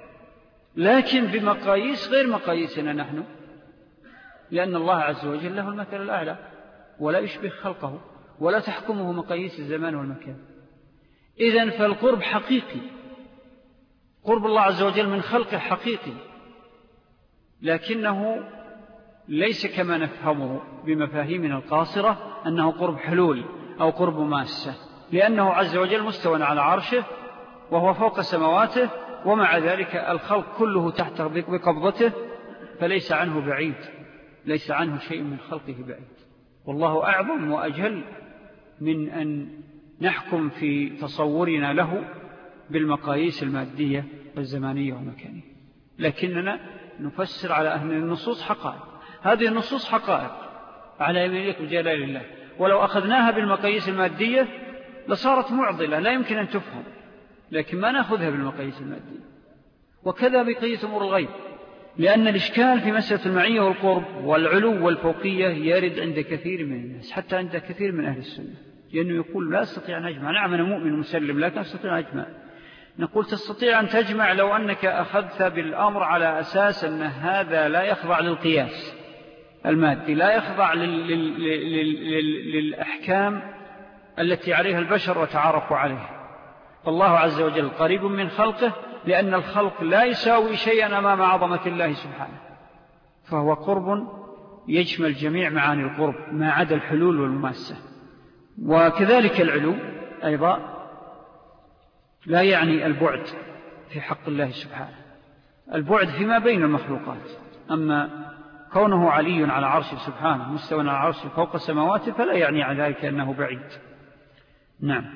لكن بمقاييس غير مقاييسنا نحن، لأن الله عز وجل له المثل الأعلى ولا يشبه خلقه ولا تحكمه مقاييس الزمان والمكان. إذن فالقرب حقيقي، قرب الله عز وجل من خلقه حقيقي، لكنه ليس كما نفهمه بمفاهيمنا القاصرة أنه قرب حلول أو قرب ماسة، لأنه عز وجل مستوى على عرشه وهو فوق سماواته، ومع ذلك الخلق كله تحت بقبضته، فليس عنه بعيد، ليس عنه شيء من خلقه بعيد. والله أعظم وأجل من أن نحكم في تصورنا له بالمقاييس المادية والزمانية والمكانية، لكننا نفسر على أهل النصوص حقائق. هذه النصوص حقائق على يمينك وجلال الله، ولو أخذناها بالمقاييس المادية لصارت معضلة لا يمكن أن تفهم، لكن ما نأخذها بالمقاييس المادية. وكذا بقية أمور الغيب، لأن الإشكال في مسألة المعية والقرب والعلو والفوقية يرد عند كثير من الناس، حتى عند كثير من أهل السنة، لأنه يقول لا أستطيع أن أجمع. نعم أنا مؤمن ومسلم، لكن أستطيع أن أجمع. نقول تستطيع أن تجمع لو أنك أخذت بالأمر على أساس أن هذا لا يخضع للقياس المادي، لا يخضع لل... لل... لل... للأحكام التي عليها البشر وتعارفوا عليها. فالله عز وجل قريب من خلقه، لأن الخلق لا يساوي شيئا أمام عظمة الله سبحانه، فهو قرب يشمل جميع معاني القرب ما عدا الحلول والمماسة. وكذلك العلو أيضا لا يعني البعد في حق الله سبحانه، البعد فيما بين المخلوقات. أما كونه علي على عرشه سبحانه مستوى على عرشه فوق السماوات فلا يعني على ذلك أنه بعيد. نعم.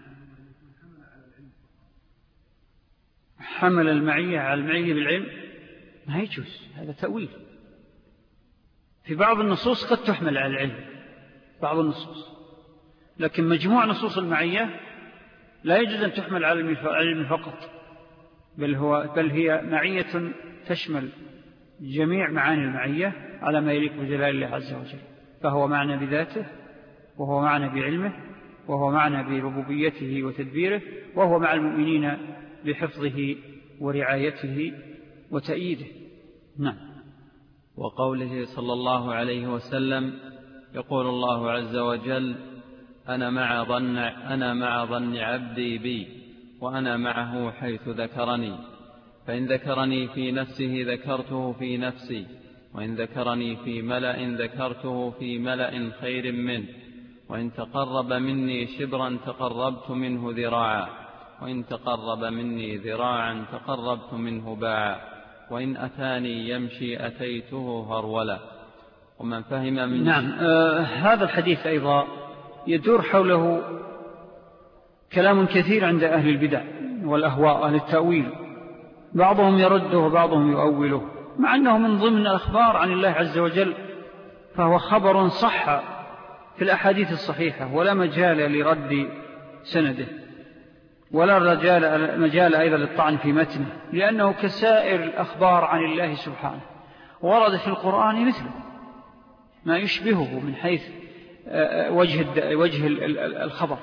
حمل المعية على المعية بالعلم ما يجوز، هذا تأويل. في بعض النصوص قد تحمل على العلم، بعض النصوص، لكن مجموع نصوص المعية لا يجوز أن تحمل على العلم فقط، بل, هو بل هي معية تشمل جميع معاني المعية على ما يليق بجلال الله عز وجل. فهو معنى بذاته، وهو معنى بعلمه، وهو معنى بربوبيته وتدبيره، وهو مع المؤمنين بحفظه ورعايته وتأييده. نعم. وقوله صلى الله عليه وسلم يقول الله عز وجل أنا مع ظن, أنا مع ظن عبدي بي وأنا معه حيث ذكرني، فإن ذكرني في نفسه ذكرته في نفسي، وإن ذكرني في ملأ ذكرته في ملأ خير منه، وإن تقرب مني شبرا تقربت منه ذراعا، وإن تقرب مني ذراعا تقربت منه باعا. وإن أتاني يمشي أتيته هرولا. ومن فهم من نعم آه هذا الحديث أيضا يدور حوله كلام كثير عند أهل البدع والأهواء أهل التأويل، بعضهم يرده وبعضهم يؤوله، مع أنه من ضمن الأخبار عن الله عز وجل، فهو خبر صح في الأحاديث الصحيحة ولا مجال لرد سنده ولا رجال مجال أيضا للطعن في متنه، لأنه كسائر الأخبار عن الله سبحانه ورد في القرآن مثله ما يشبهه من حيث وجه وجه الخبر.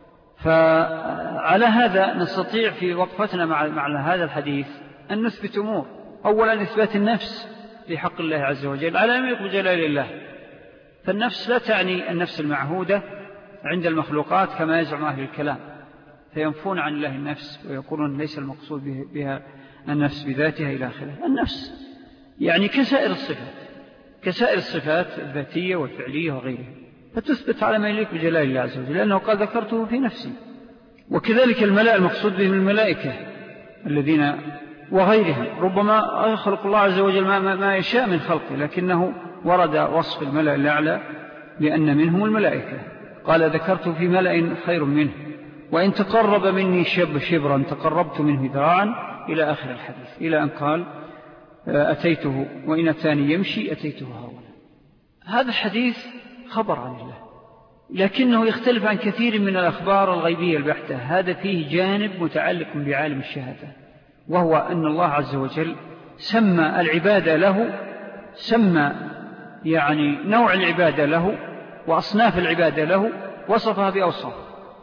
فعلى هذا نستطيع في وقفتنا مع مع هذا الحديث أن نثبت أمور. أولا إثبات النفس في حق الله عز وجل على ما يليق بجلال الله، فالنفس لا تعني النفس المعهودة عند المخلوقات كما يزعم أهل الكلام، فينفون عن الله النفس ويقولون ليس المقصود بها النفس بذاتها إلى آخره. النفس يعني كسائر الصفات، كسائر الصفات الذاتية والفعلية وغيرها، فتثبت على ما يليق بجلال الله عز وجل، لأنه قد ذكرته في نفسي. وكذلك الملائكة المقصود بهم الملائكة الذين وغيرهم، ربما يخلق الله عز وجل ما, ما يشاء من خلقه، لكنه ورد وصف الملأ الأعلى بأن منهم الملائكة، قال ذكرت في ملأ خير منه وإن تقرب مني شب شبرا تقربت منه ذراعا إلى آخر الحديث، إلى أن قال أتيته وإن أتاني يمشي أتيته هرولا. هذا الحديث خبر عن الله، لكنه يختلف عن كثير من الأخبار الغيبية البحتة. هذا فيه جانب متعلق بعالم الشهادة، وهو أن الله عز وجل سمى العبادة له، سمى يعني نوع العبادة له وأصناف العبادة له، وصفها بأوصاف.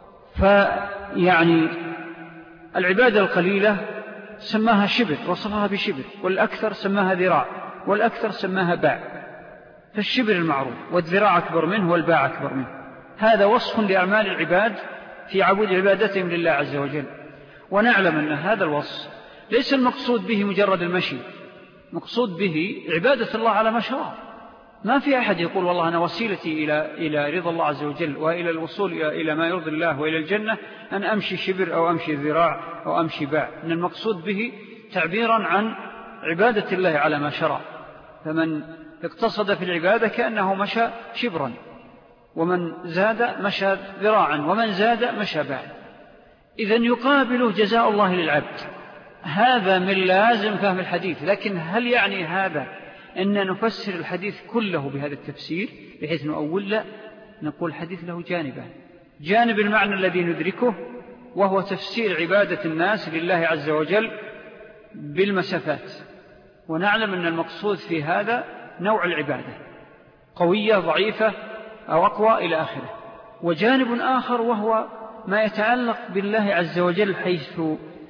فيعني العبادة القليلة سماها شبر، وصفها بشبر، والأكثر سماها ذراع، والأكثر سماها باع. فالشبر المعروف، والذراع أكبر منه، والباع أكبر منه. هذا وصف لأعمال العباد في عبود عبادتهم لله عز وجل. ونعلم أن هذا الوصف ليس المقصود به مجرد المشي، مقصود به عبادة الله على مشروع. ما في أحد يقول والله أنا وسيلتي إلى إلى رضا الله عز وجل وإلى الوصول إلى ما يرضي الله وإلى الجنة أن أمشي شبر أو أمشي ذراع أو أمشي باع. إن المقصود به تعبيرا عن عبادة الله على ما شرع، فمن اقتصد في العبادة كأنه مشى شبرا، ومن زاد مشى ذراعا، ومن زاد مشى باع. إذن يقابله جزاء الله للعبد. هذا من لازم فهم الحديث. لكن هل يعني هذا أن نفسر الحديث كله بهذا التفسير بحيث نؤول؟ لا، نقول الحديث له جانبان: جانب المعنى الذي ندركه وهو تفسير عبادة الناس لله عز وجل بالمسافات، ونعلم أن المقصود في هذا نوع العبادة، قوية ضعيفة أو أقوى إلى آخره. وجانب آخر وهو ما يتعلق بالله عز وجل، حيث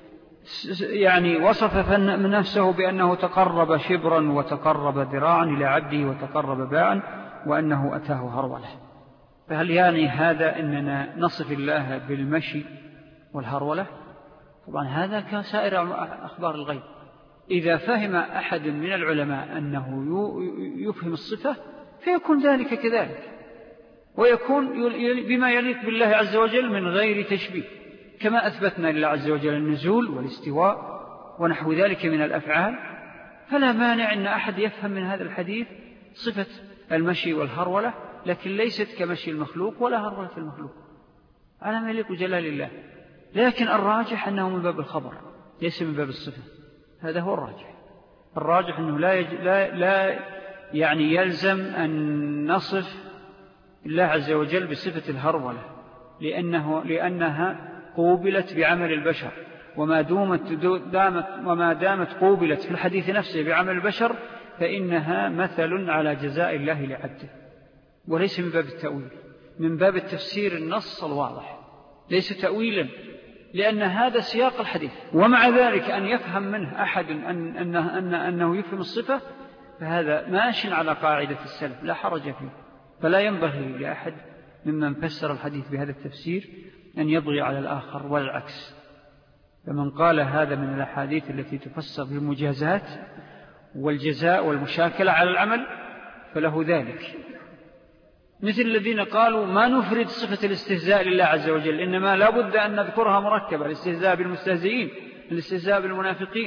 يعني وصف نفسه بأنه تقرب شبرا وتقرب ذراعا إلى عبده وتقرب باعا وأنه أتاه هرولة. فهل يعني هذا أننا نصف الله بالمشي والهرولة؟ طبعا هذا كسائر أخبار الغيب. إذا فهم أحد من العلماء أنه يفهم الصفة فيكون ذلك كذلك، ويكون بما يليق بالله عز وجل من غير تشبيه، كما أثبتنا لله عز وجل النزول والاستواء ونحو ذلك من الأفعال. فلا مانع أن أحد يفهم من هذا الحديث صفة المشي والهرولة، لكن ليست كمشي المخلوق ولا هرولة المخلوق، على ما يليق جلال الله. لكن الراجح أنه من باب الخبر ليس من باب الصفة. هذا هو الراجح. الراجح أنه لا, يج... لا... لا يعني يلزم أن نصف الله عز وجل بصفة الهرولة، لأنه لأنها قوبلت بعمل البشر، وما دامت دامت وما دامت قوبلت في الحديث نفسه بعمل البشر فإنها مثل على جزاء الله لعبده، وليس من باب التأويل، من باب التفسير النص الواضح، ليس تأويلا، لأن هذا سياق الحديث. ومع ذلك أن يفهم منه أحد أن أنه, أن أنه يفهم الصفة فهذا ماشٍ على قاعدة السلف لا حرج فيه. فلا ينبغي لأحد ممن فسر الحديث بهذا التفسير أن يضغي على الآخر ولا العكس. فمن قال هذا من الأحاديث التي تفسر بالمجازات والجزاء والمشاكلة على العمل فله ذلك، مثل الذين قالوا ما نفرد صفة الاستهزاء لله عز وجل، إنما لا بد أن نذكرها مركبة: الاستهزاء بالمستهزئين، الاستهزاء بالمنافقين،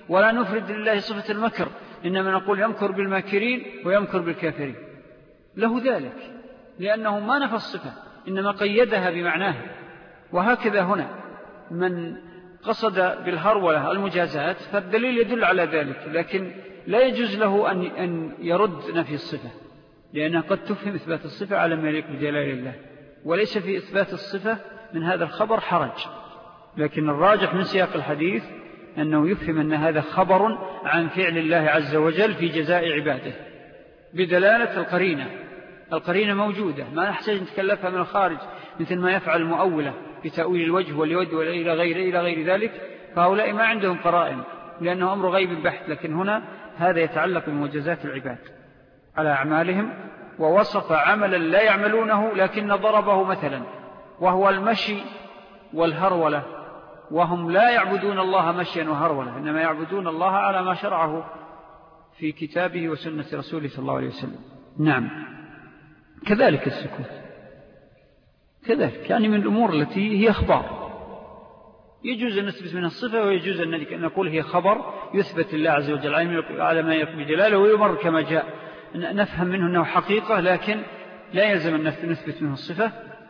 ولا نفرد لله صفة المكر، إنما نقول يمكر بالماكرين ويمكر بالكافرين، له ذلك لأنه ما نفى الصفة إنما قيدها بمعناها. وهكذا هنا من قصد بالهرولة المجازات فالدليل يدل على ذلك، لكن لا يجوز له أن يرد نفي الصفة، لأنها قد تفهم إثبات الصفة على ما يليق بجلال الله، وليس في إثبات الصفة من هذا الخبر حرج. لكن الراجح من سياق الحديث أنه يفهم أن هذا خبر عن فعل الله عز وجل في جزاء عباده بدلالة القرينة. القرينة موجودة، ما نحتاج نتكلفها من الخارج مثل ما يفعل المؤولة في تأويل الوجه واليد إلى غير إلى غير ذلك، فهؤلاء ما عندهم قرائن لأنه أمر غيب بحت. لكن هنا هذا يتعلق بمعجزات العباد على أعمالهم، ووصف عملا لا يعملونه لكن ضربه مثلا، وهو المشي والهرولة، وهم لا يعبدون الله مشيا وهرولة، إنما يعبدون الله على ما شرعه في كتابه وسنة رسوله صلى الله عليه وسلم. نعم. كذلك السكوت، كذلك يعني من الأمور التي هي أخبار يجوز أن نثبت منها الصفة، ويجوز أن نقول هي خبر يثبت الله عز وجل على ما يقبل جلاله ويمر كما جاء، نفهم منه أنه حقيقة، لكن لا يلزم أن نثبت منه الصفة،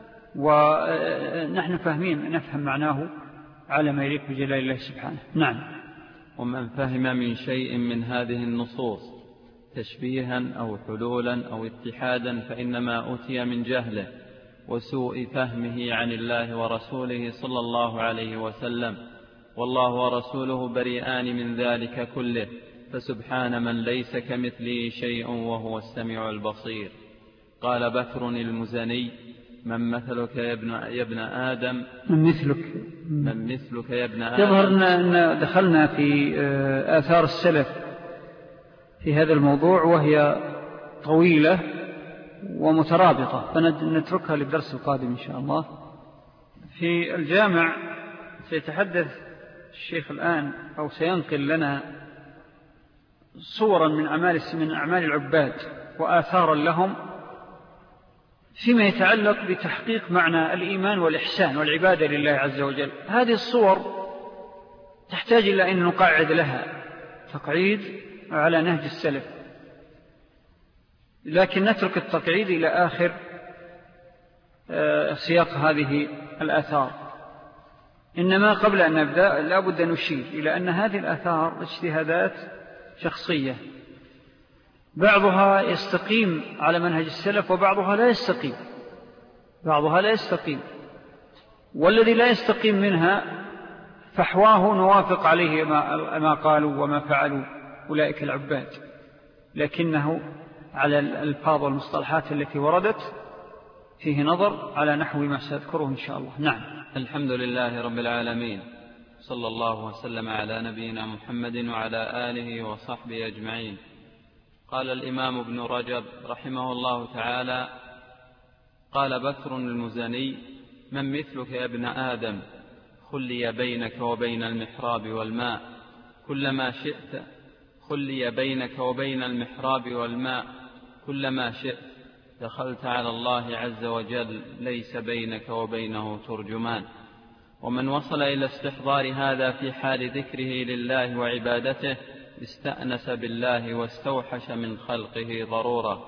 ونحن فاهمين نفهم معناه على ما يليق بجلال الله سبحانه. نعم. ومن فهم من شيء من هذه النصوص تشبيها أو حلولا أو اتحادا فإنما أتي من جهله وسوء فهمه عن الله ورسوله صلى الله عليه وسلم، والله ورسوله بريئان من ذلك كله، فسبحان من ليس كمثله شيء وهو السميع البصير. قال بكر المزني: من مثلك يا ابن, يا ابن آدم من مثلك من مثلك يا ابن آدم. يظهر أن دخلنا في آثار السلف في هذا الموضوع، وهي طويلة ومترابطة، فنتركها للدرس القادم إن شاء الله. في الجامع سيتحدث الشيخ الآن أو سينقل لنا صورا من أعمال من أعمال العباد وآثارا لهم فيما يتعلق بتحقيق معنى الإيمان والإحسان والعبادة لله عز وجل. هذه الصور تحتاج إلى أن نقعد لها تقعيد على نهج السلف، لكن نترك التقعيد إلى آخر سياق هذه الآثار. إنما قبل أن نبدأ لا بد أن نشير إلى أن هذه الآثار اجتهادات شخصية، بعضها يستقيم على منهج السلف وبعضها لا يستقيم بعضها لا يستقيم والذي لا يستقيم منها فحواه نوافق عليه ما قالوا وما فعلوا أولئك العباد، لكنه على الألفاظ والمصطلحات التي وردت فيه نظر على نحو ما سأذكره إن شاء الله. نعم. الحمد لله رب العالمين، صلى الله وسلم على نبينا محمد وعلى آله وصحبه أجمعين. قال الإمام ابن رجب رحمه الله تعالى: قال بكر المزني: من مثلك يا ابن آدم خلي بينك وبين المحراب والماء كلما شئت خلي بينك وبين المحراب والماء كلما شئت دخلت على الله عز وجل ليس بينك وبينه ترجمان. ومن وصل إلى استحضار هذا في حال ذكره لله وعبادته استأنس بالله واستوحش من خلقه ضرورة.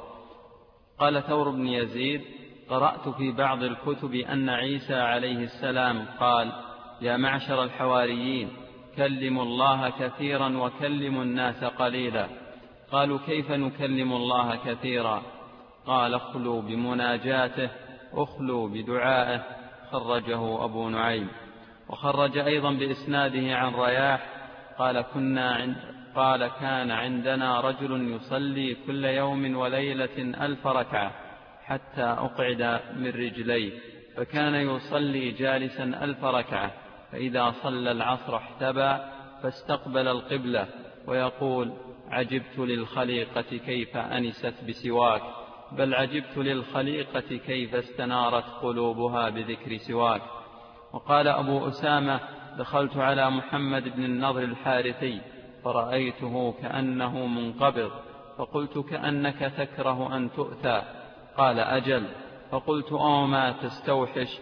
قال ثور بن يزيد: قرأت في بعض الكتب أن عيسى عليه السلام قال: يا معشر الحواريين كلموا الله كثيرا وكلموا الناس قليلا. قالوا: كيف نكلم الله كثيرا؟ قال: اخلوا بمناجاته اخلوا بدعائه. خرجه أبو نعيم. وخرج أيضا بإسناده عن رياح قال: كنا عند قال كان عندنا رجل يصلي كل يوم وليلة ألف ركعة حتى أقعد من رجليه، فكان يصلي جالسا ألف ركعة، فإذا صلى العصر احتبى فاستقبل القبلة ويقول: عجبت للخليقة كيف أنست بسواك، بل عجبت للخليقة كيف استنارت قلوبها بذكر سواك. وقال أبو أسامة: دخلت على محمد بن النضر الحارثي فرأيته كأنه منقبض، فقلت: كأنك تكره أن تؤتى؟ قال: أجل. فقلت: أو ما تستوحش؟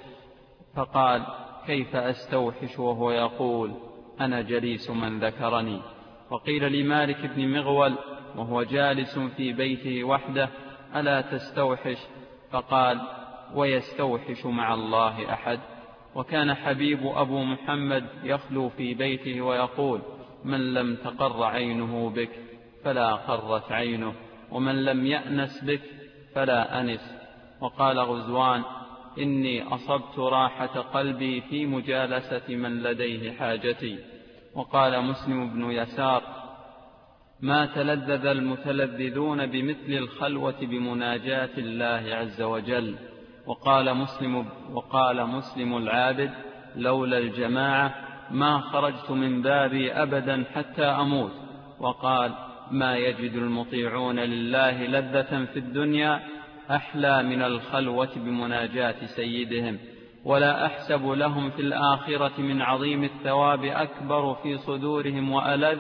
فقال: كيف أستوحش وهو يقول: أنا جليس من ذكرني. وقيل لمالك بن مغول وهو جالس في بيته وحده: ألا تستوحش؟ فقال: ويستوحش مع الله أحد؟ وكان حبيب أبو محمد يخلو في بيته ويقول: من لم تقر عينه بك فلا قرت عينه، ومن لم يأنس بك فلا أنس. وقال غزوان: إني أصبت راحة قلبي في مجالسة من لديه حاجتي. وقال مسلم بن يسار: ما تلذذ المتلذذون بمثل الخلوة بمناجاة الله عز وجل. وقال مسلم, وقال مسلم العابد: لولا الجماعة ما خرجت من بابي أبدا حتى أموت. وقال: ما يجد المطيعون لله لذة في الدنيا أحلى من الخلوة بمناجاة سيدهم، ولا أحسب لهم في الآخرة من عظيم الثواب أكبر في صدورهم وألذ,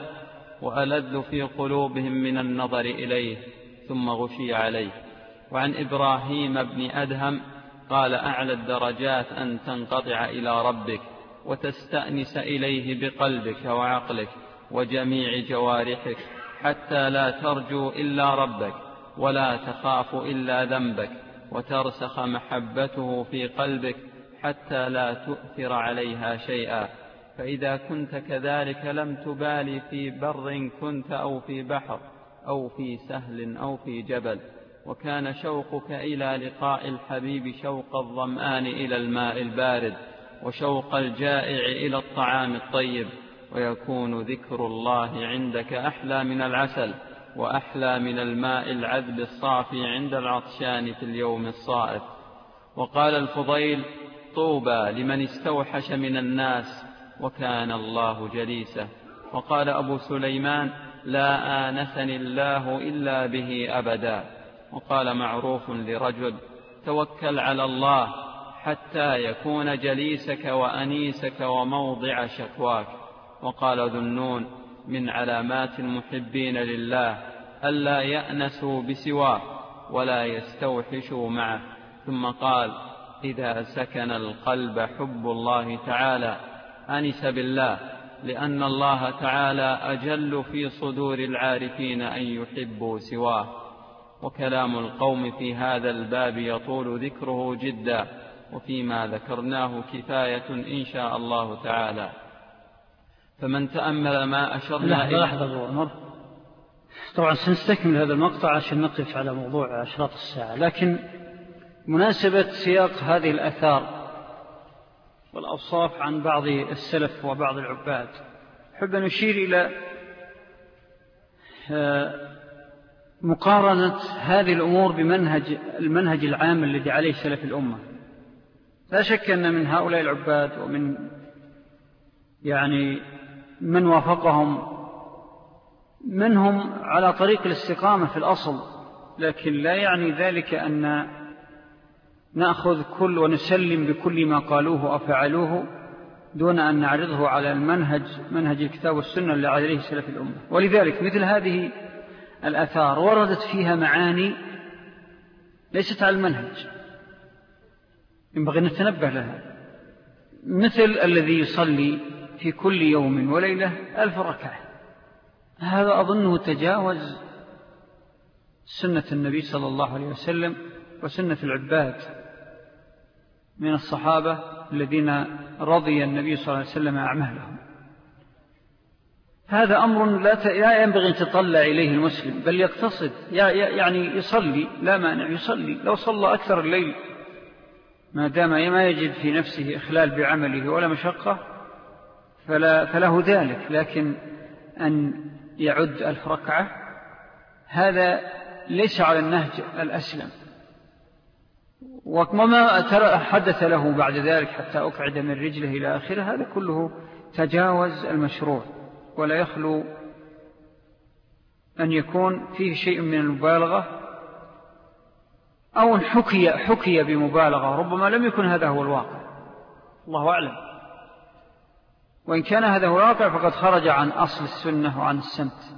وألذ في قلوبهم من النظر إليه. ثم غشي عليه. وعن إبراهيم بن أدهم قال: أعلى الدرجات أن تنقطع إلى ربك وتستأنس إليه بقلبك وعقلك وجميع جوارحك، حتى لا ترجو إلا ربك ولا تخاف إلا ذنبك، وترسخ محبته في قلبك حتى لا تؤثر عليها شيئا. فإذا كنت كذلك لم تبالي في بر كنت أو في بحر أو في سهل أو في جبل. وكان شوقك إلى لقاء الحبيب شوق الظمآن إلى الماء البارد، وشوق الجائع إلى الطعام الطيب. ويكون ذكر الله عندك أحلى من العسل، وأحلى من الماء العذب الصافي عند العطشان في اليوم الصائف. وقال الفضيل: طوبى لمن استوحش من الناس وكان الله جليسه. وقال أبو سليمان: لا آنسني الله إلا به أبدا. وقال معروف لرجل: توكل على الله حتى يكون جليسك وأنيسك وموضع شكواك. وقال ذو النون: من علامات المحبين لله ألا يأنسوا بسواه ولا يستوحشوا معه. ثم قال: إذا سكن القلب حب الله تعالى أنس بالله، لأن الله تعالى أجل في صدور العارفين أن يحبوا سواه. وكلام القوم في هذا الباب يطول ذكره جدا، وفيما ذكرناه كفاية إن شاء الله تعالى. فمن تأمل ما أشرنا إليه. لحظة عمر، طبعا سنستكمل هذا المقطع عشان نقف على موضوع أشراط الساعة، لكن مناسبة سياق هذه الآثار والأوصاف عن بعض السلف وبعض العباد، أحب أن أشير إلى مقارنة هذه الأمور بمنهج المنهج العام الذي عليه سلف الأمة. لا شك أن من هؤلاء العباد ومن يعني من وافقهم منهم على طريق الاستقامة في الأصل، لكن لا يعني ذلك أن نأخذ كل ونسلم بكل ما قالوه أو فعلوه دون أن نعرضه على المنهج منهج الكتاب والسنة اللي عليه سلف الأمة. ولذلك مثل هذه الآثار وردت فيها معاني ليست على المنهج، ينبغي أن نتنبه لها، مثل الذي يصلي في كل يوم وليلة ألف ركعة. هذا أظنه تجاوز سنة النبي صلى الله عليه وسلم وسنة العباد من الصحابة الذين رضي النبي صلى الله عليه وسلم أعمالهم. هذا أمر لا ينبغي أن تطلع إليه المسلم، بل يقتصد، يعني يصلي لا مانع، يصلي لو صلى أكثر الليل ما دام ما يجد في نفسه إخلال بعمله ولا مشقة فلا فله ذلك. لكن أن يعد ألف ركعة هذا ليس على النهج الأسلم. وما حدث له بعد ذلك حتى أقعد من رجله إلى آخره، هذا كله تجاوز المشروع، ولا يخلو أن يكون فيه شيء من المبالغة أو حكي, حكي بمبالغة، ربما لم يكن هذا هو الواقع، الله أعلم. وإن كان هذا هو الواقع فقد خرج عن أصل السنة وعن السمت.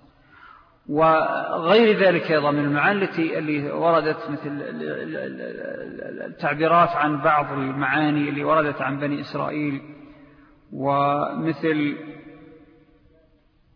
وغير ذلك أيضا من المعاني التي اللي وردت، مثل التعبيرات عن بعض المعاني اللي وردت عن بني إسرائيل، ومثل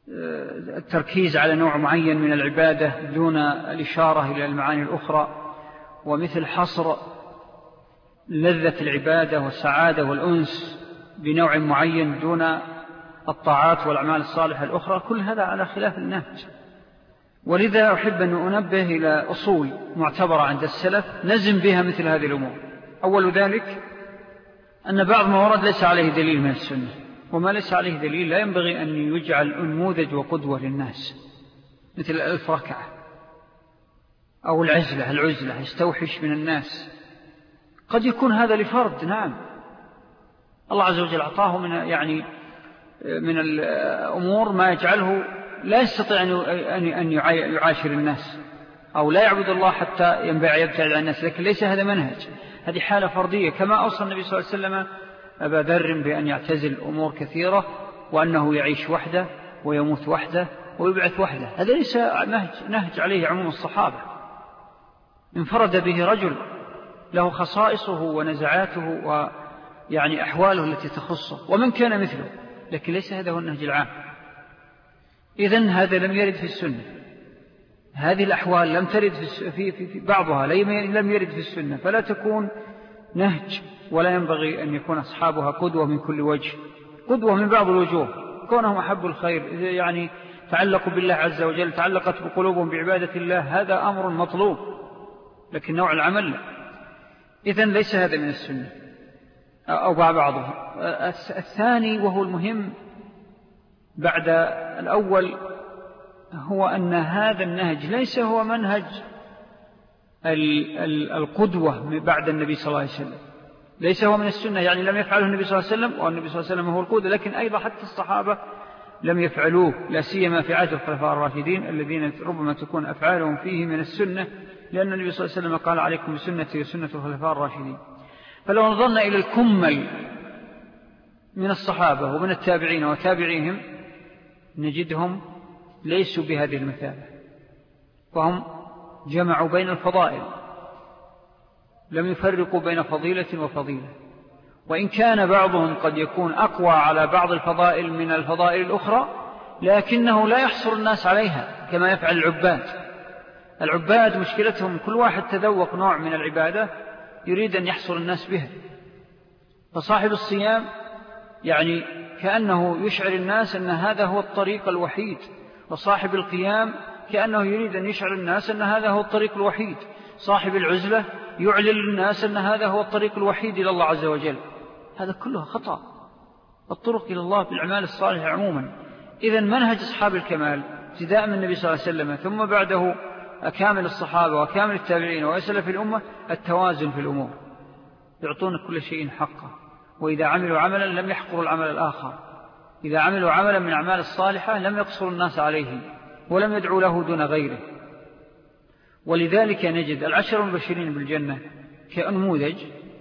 التركيز على نوع معين من العبادة دون الإشارة إلى المعاني الأخرى، ومثل حصر لذة العبادة والسعادة والأنس بنوع معين دون الطاعات والأعمال الصالحة الأخرى، كل هذا على خلاف النهج. ولذا أحب أن أنبه إلى أصول معتبرة عند السلف نزم بها مثل هذه الأمور. أول ذلك أن بعض ما ورد ليس عليه دليل من السنة، وما ليس عليه دليل لا ينبغي أن يجعل نموذج وقدوة للناس، مثل الألف ركعة أو العزلة العزلة يستوحش من الناس. قد يكون هذا لفرد، نعم، الله عز وجل أعطاه من يعني من الأمور ما يجعله لا يستطيع أن يعاشر الناس أو لا يعبد الله حتى ينبع يبتعد عن الناس، لكن ليس هذا منهج، هذه حالة فردية. كما أوصى النبي صلى الله عليه وسلم أبا ذر بأن يعتزل أمور كثيرة، وأنه يعيش وحده ويموت وحده ويبعث وحده. هذا ليس نهج, نهج عليه عموم الصحابة، انفرد به رجل له خصائصه ونزعاته ويعني أحواله التي تخصه ومن كان مثله، لكن ليس هذا هو النهج العام. إذن هذا لم يرد في السنة، هذه الأحوال لم ترد في, في, في, في بعضها لم يرد في السنة، فلا تكون نهج، ولا ينبغي أن يكون أصحابها قدوة من كل وجه، قدوة من بعض الوجوه، كونهم أحبوا الخير يعني تعلقوا بالله عز وجل، تعلقت بقلوبهم بعبادة الله، هذا أمر مطلوب، لكن نوع العمل لا. إذن ليس هذا من السنة أو بعضه. الثاني وهو المهم بعد الأول هو أن هذا النهج ليس هو منهج القدوة بعد النبي صلى الله عليه وسلم، ليس هو من السنة، يعني لم يفعله النبي صلى الله عليه وسلم والنبي صلى الله عليه وسلم هو القدوة، لكن أيضا حتى الصحابة لم يفعلوه، لا سيما في عهد الخلفاء الراشدين الذين ربما تكون أفعالهم فيه من السنة، لأن النبي صلى الله عليه وسلم قال عليكم بسنتي وسنة الخلفاء الراشدين. فلو نظرنا إلى الكمل من الصحابة ومن التابعين وتابعيهم نجدهم ليسوا بهذه المثابة، فهم جمعوا بين الفضائل، لم يفرقوا بين فضيلة وفضيلة، وإن كان بعضهم قد يكون أقوى على بعض الفضائل من الفضائل الأخرى، لكنه لا يحصر الناس عليها كما يفعل العباد. العباد مشكلتهم كل واحد تذوق نوع من العبادة يريد أن يحصر الناس بها، فصاحب الصيام يعني كأنه يشعر الناس أن هذا هو الطريق الوحيد، وصاحب القيام كأنه يريد أن يشعر الناس أن هذا هو الطريق الوحيد، صاحب العزلة يعلن للناس أن هذا هو الطريق الوحيد إلى الله عز وجل. هذا كله خطأ، الطرق إلى الله بالأعمال الصالحة عموما. إذن منهج أصحاب الكمال ابتداء من النبي صلى الله عليه وسلم ثم بعده أكامل الصحابة وأكامل التابعين وأسلف الأمة التوازن في الأمور، يعطون كل شيء حقه، وإذا عملوا عملا لم يحقروا العمل الآخر، إذا عملوا عملا من أعمال الصالحة لم يقصروا الناس عليه ولم يدعوا له دون غيره. ولذلك نجد العشر المبشرين بالجنة كأنموذج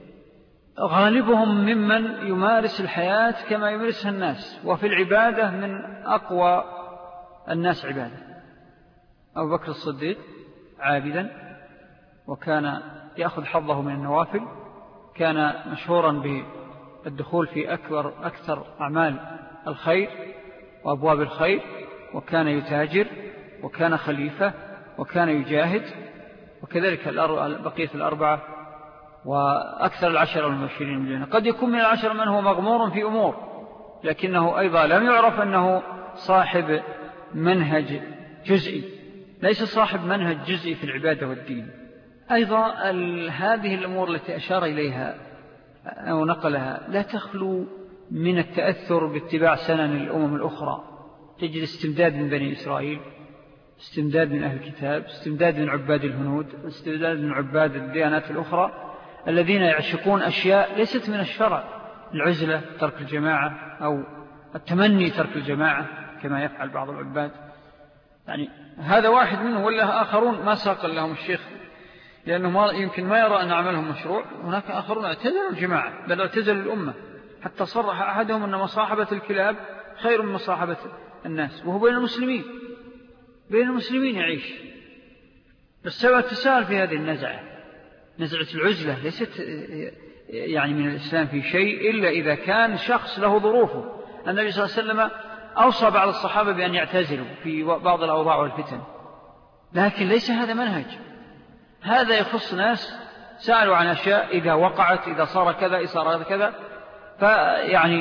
غالبهم ممن يمارس الحياة كما يمارسها الناس، وفي العبادة من أقوى الناس عبادة. أبو بكر الصديق عابدا وكان يأخذ حظه من النوافل، كان مشهورا بالدخول في أكبر أكثر أعمال الخير وأبواب الخير، وكان يتاجر وكان خليفة وكان يجاهد، وكذلك بقية الأربعة وأكثر العشر المبشرين بالجنة. قد يكون من العشر من هو مغمور في أمور، لكنه أيضا لم يعرف أنه صاحب منهج جزئي، ليس صاحب منهج جزئي في العبادة والدين. أيضا هذه الأمور التي أشار إليها أو نقلها لا تخلو من التأثر باتباع سنن الأمم الأخرى. تجد استمداد من بني إسرائيل، استمداد من أهل الكتاب، استمداد من عباد الهنود، استمداد من عباد الديانات الأخرى الذين يعشقون أشياء ليست من الشرع، العزلة، ترك الجماعة، أو التمني ترك الجماعة كما يفعل بعض العباد. يعني هذا واحد منه، ولا آخرون ما ساق لهم الشيخ لأنه ما يمكن ما يرى أن عملهم مشروع. هناك آخرون اعتزلوا الجماعة بل اعتزلوا الأمة، حتى صرح أحدهم أن مصاحبة الكلاب خير من مصاحبة الناس، وهو بين المسلمين، بين المسلمين يعيش. فالسبب تساهل في هذه النزعة، نزعة العزلة ليست يعني من الإسلام في شيء إلا إذا كان شخص له ظروفه. النبي صلى الله عليه وسلم أوصى بعض الصحابة بأن يعتزلوا في بعض الأوضاع والفتن، لكن ليس هذا منهج. هذا يخص ناس سألوا عن أشياء إذا وقعت، إذا صار كذا، إذا صار كذا، فيعني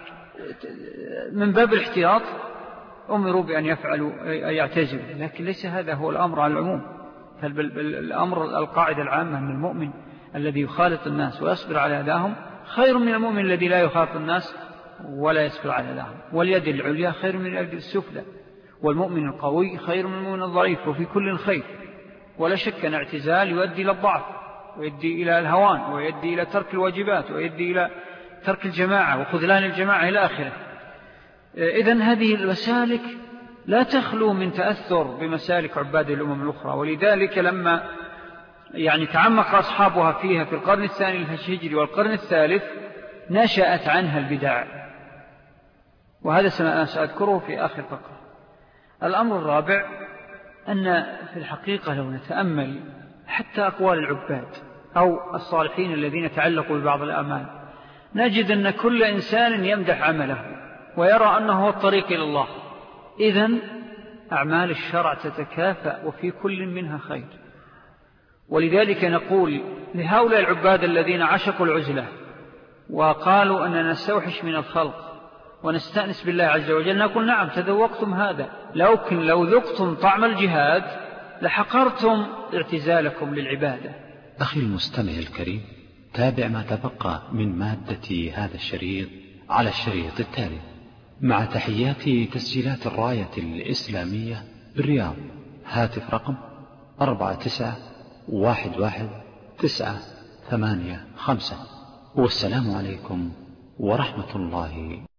من باب الاحتياط أمروا بأن يفعلوا يعتزلوا، لكن ليس هذا هو الأمر على العموم. الأمر القاعدة العامة أن المؤمن الذي يخالط الناس ويصبر على أذاهم خير من المؤمن الذي لا يخالط الناس ولا يصبر على أذاهم. واليد العليا خير من اليد السفلى، والمؤمن القوي خير من المؤمن الضعيف، وفي كل خير. ولا شك أن اعتزال يؤدي إلى الضعف، ويؤدي إلى الهوان، ويؤدي إلى ترك الواجبات، ويؤدي إلى ترك الجماعة وخذلان الجماعة إلى آخره. إذن هذه المسالك لا تخلو من تأثر بمسالك عباد الأمم الأخرى، ولذلك لما يعني تعمق أصحابها فيها في القرن الثاني الهجري والقرن الثالث نشأت عنها البدع، وهذا سأذكره في آخر فقرة. الأمر الرابع أن في الحقيقة لو نتأمل حتى أقوال العباد أو الصالحين الذين تعلقوا ببعض الأعمال نجد أن كل إنسان يمدح عمله ويرى أنه هو الطريق إلى الله. إذن أعمال الشرع تتكافأ وفي كل منها خير. ولذلك نقول لهؤلاء العباد الذين عشقوا العزلة وقالوا أننا نستوحش من الخلق ونستأنس بالله عز وجل، نقول نعم تذوقتم هذا، لكن لو ذقتم طعم الجهاد لحقرتم اعتزالكم للعبادة. أخي المستمع الكريم، تابع ما تبقى من مادة هذا الشريط على الشريط التالي، مع تحيات تسجيلات الراية الإسلامية بالرياض. هاتف رقم أربعة تسعة واحد واحد تسعة ثمانية خمسة. والسلام عليكم ورحمة الله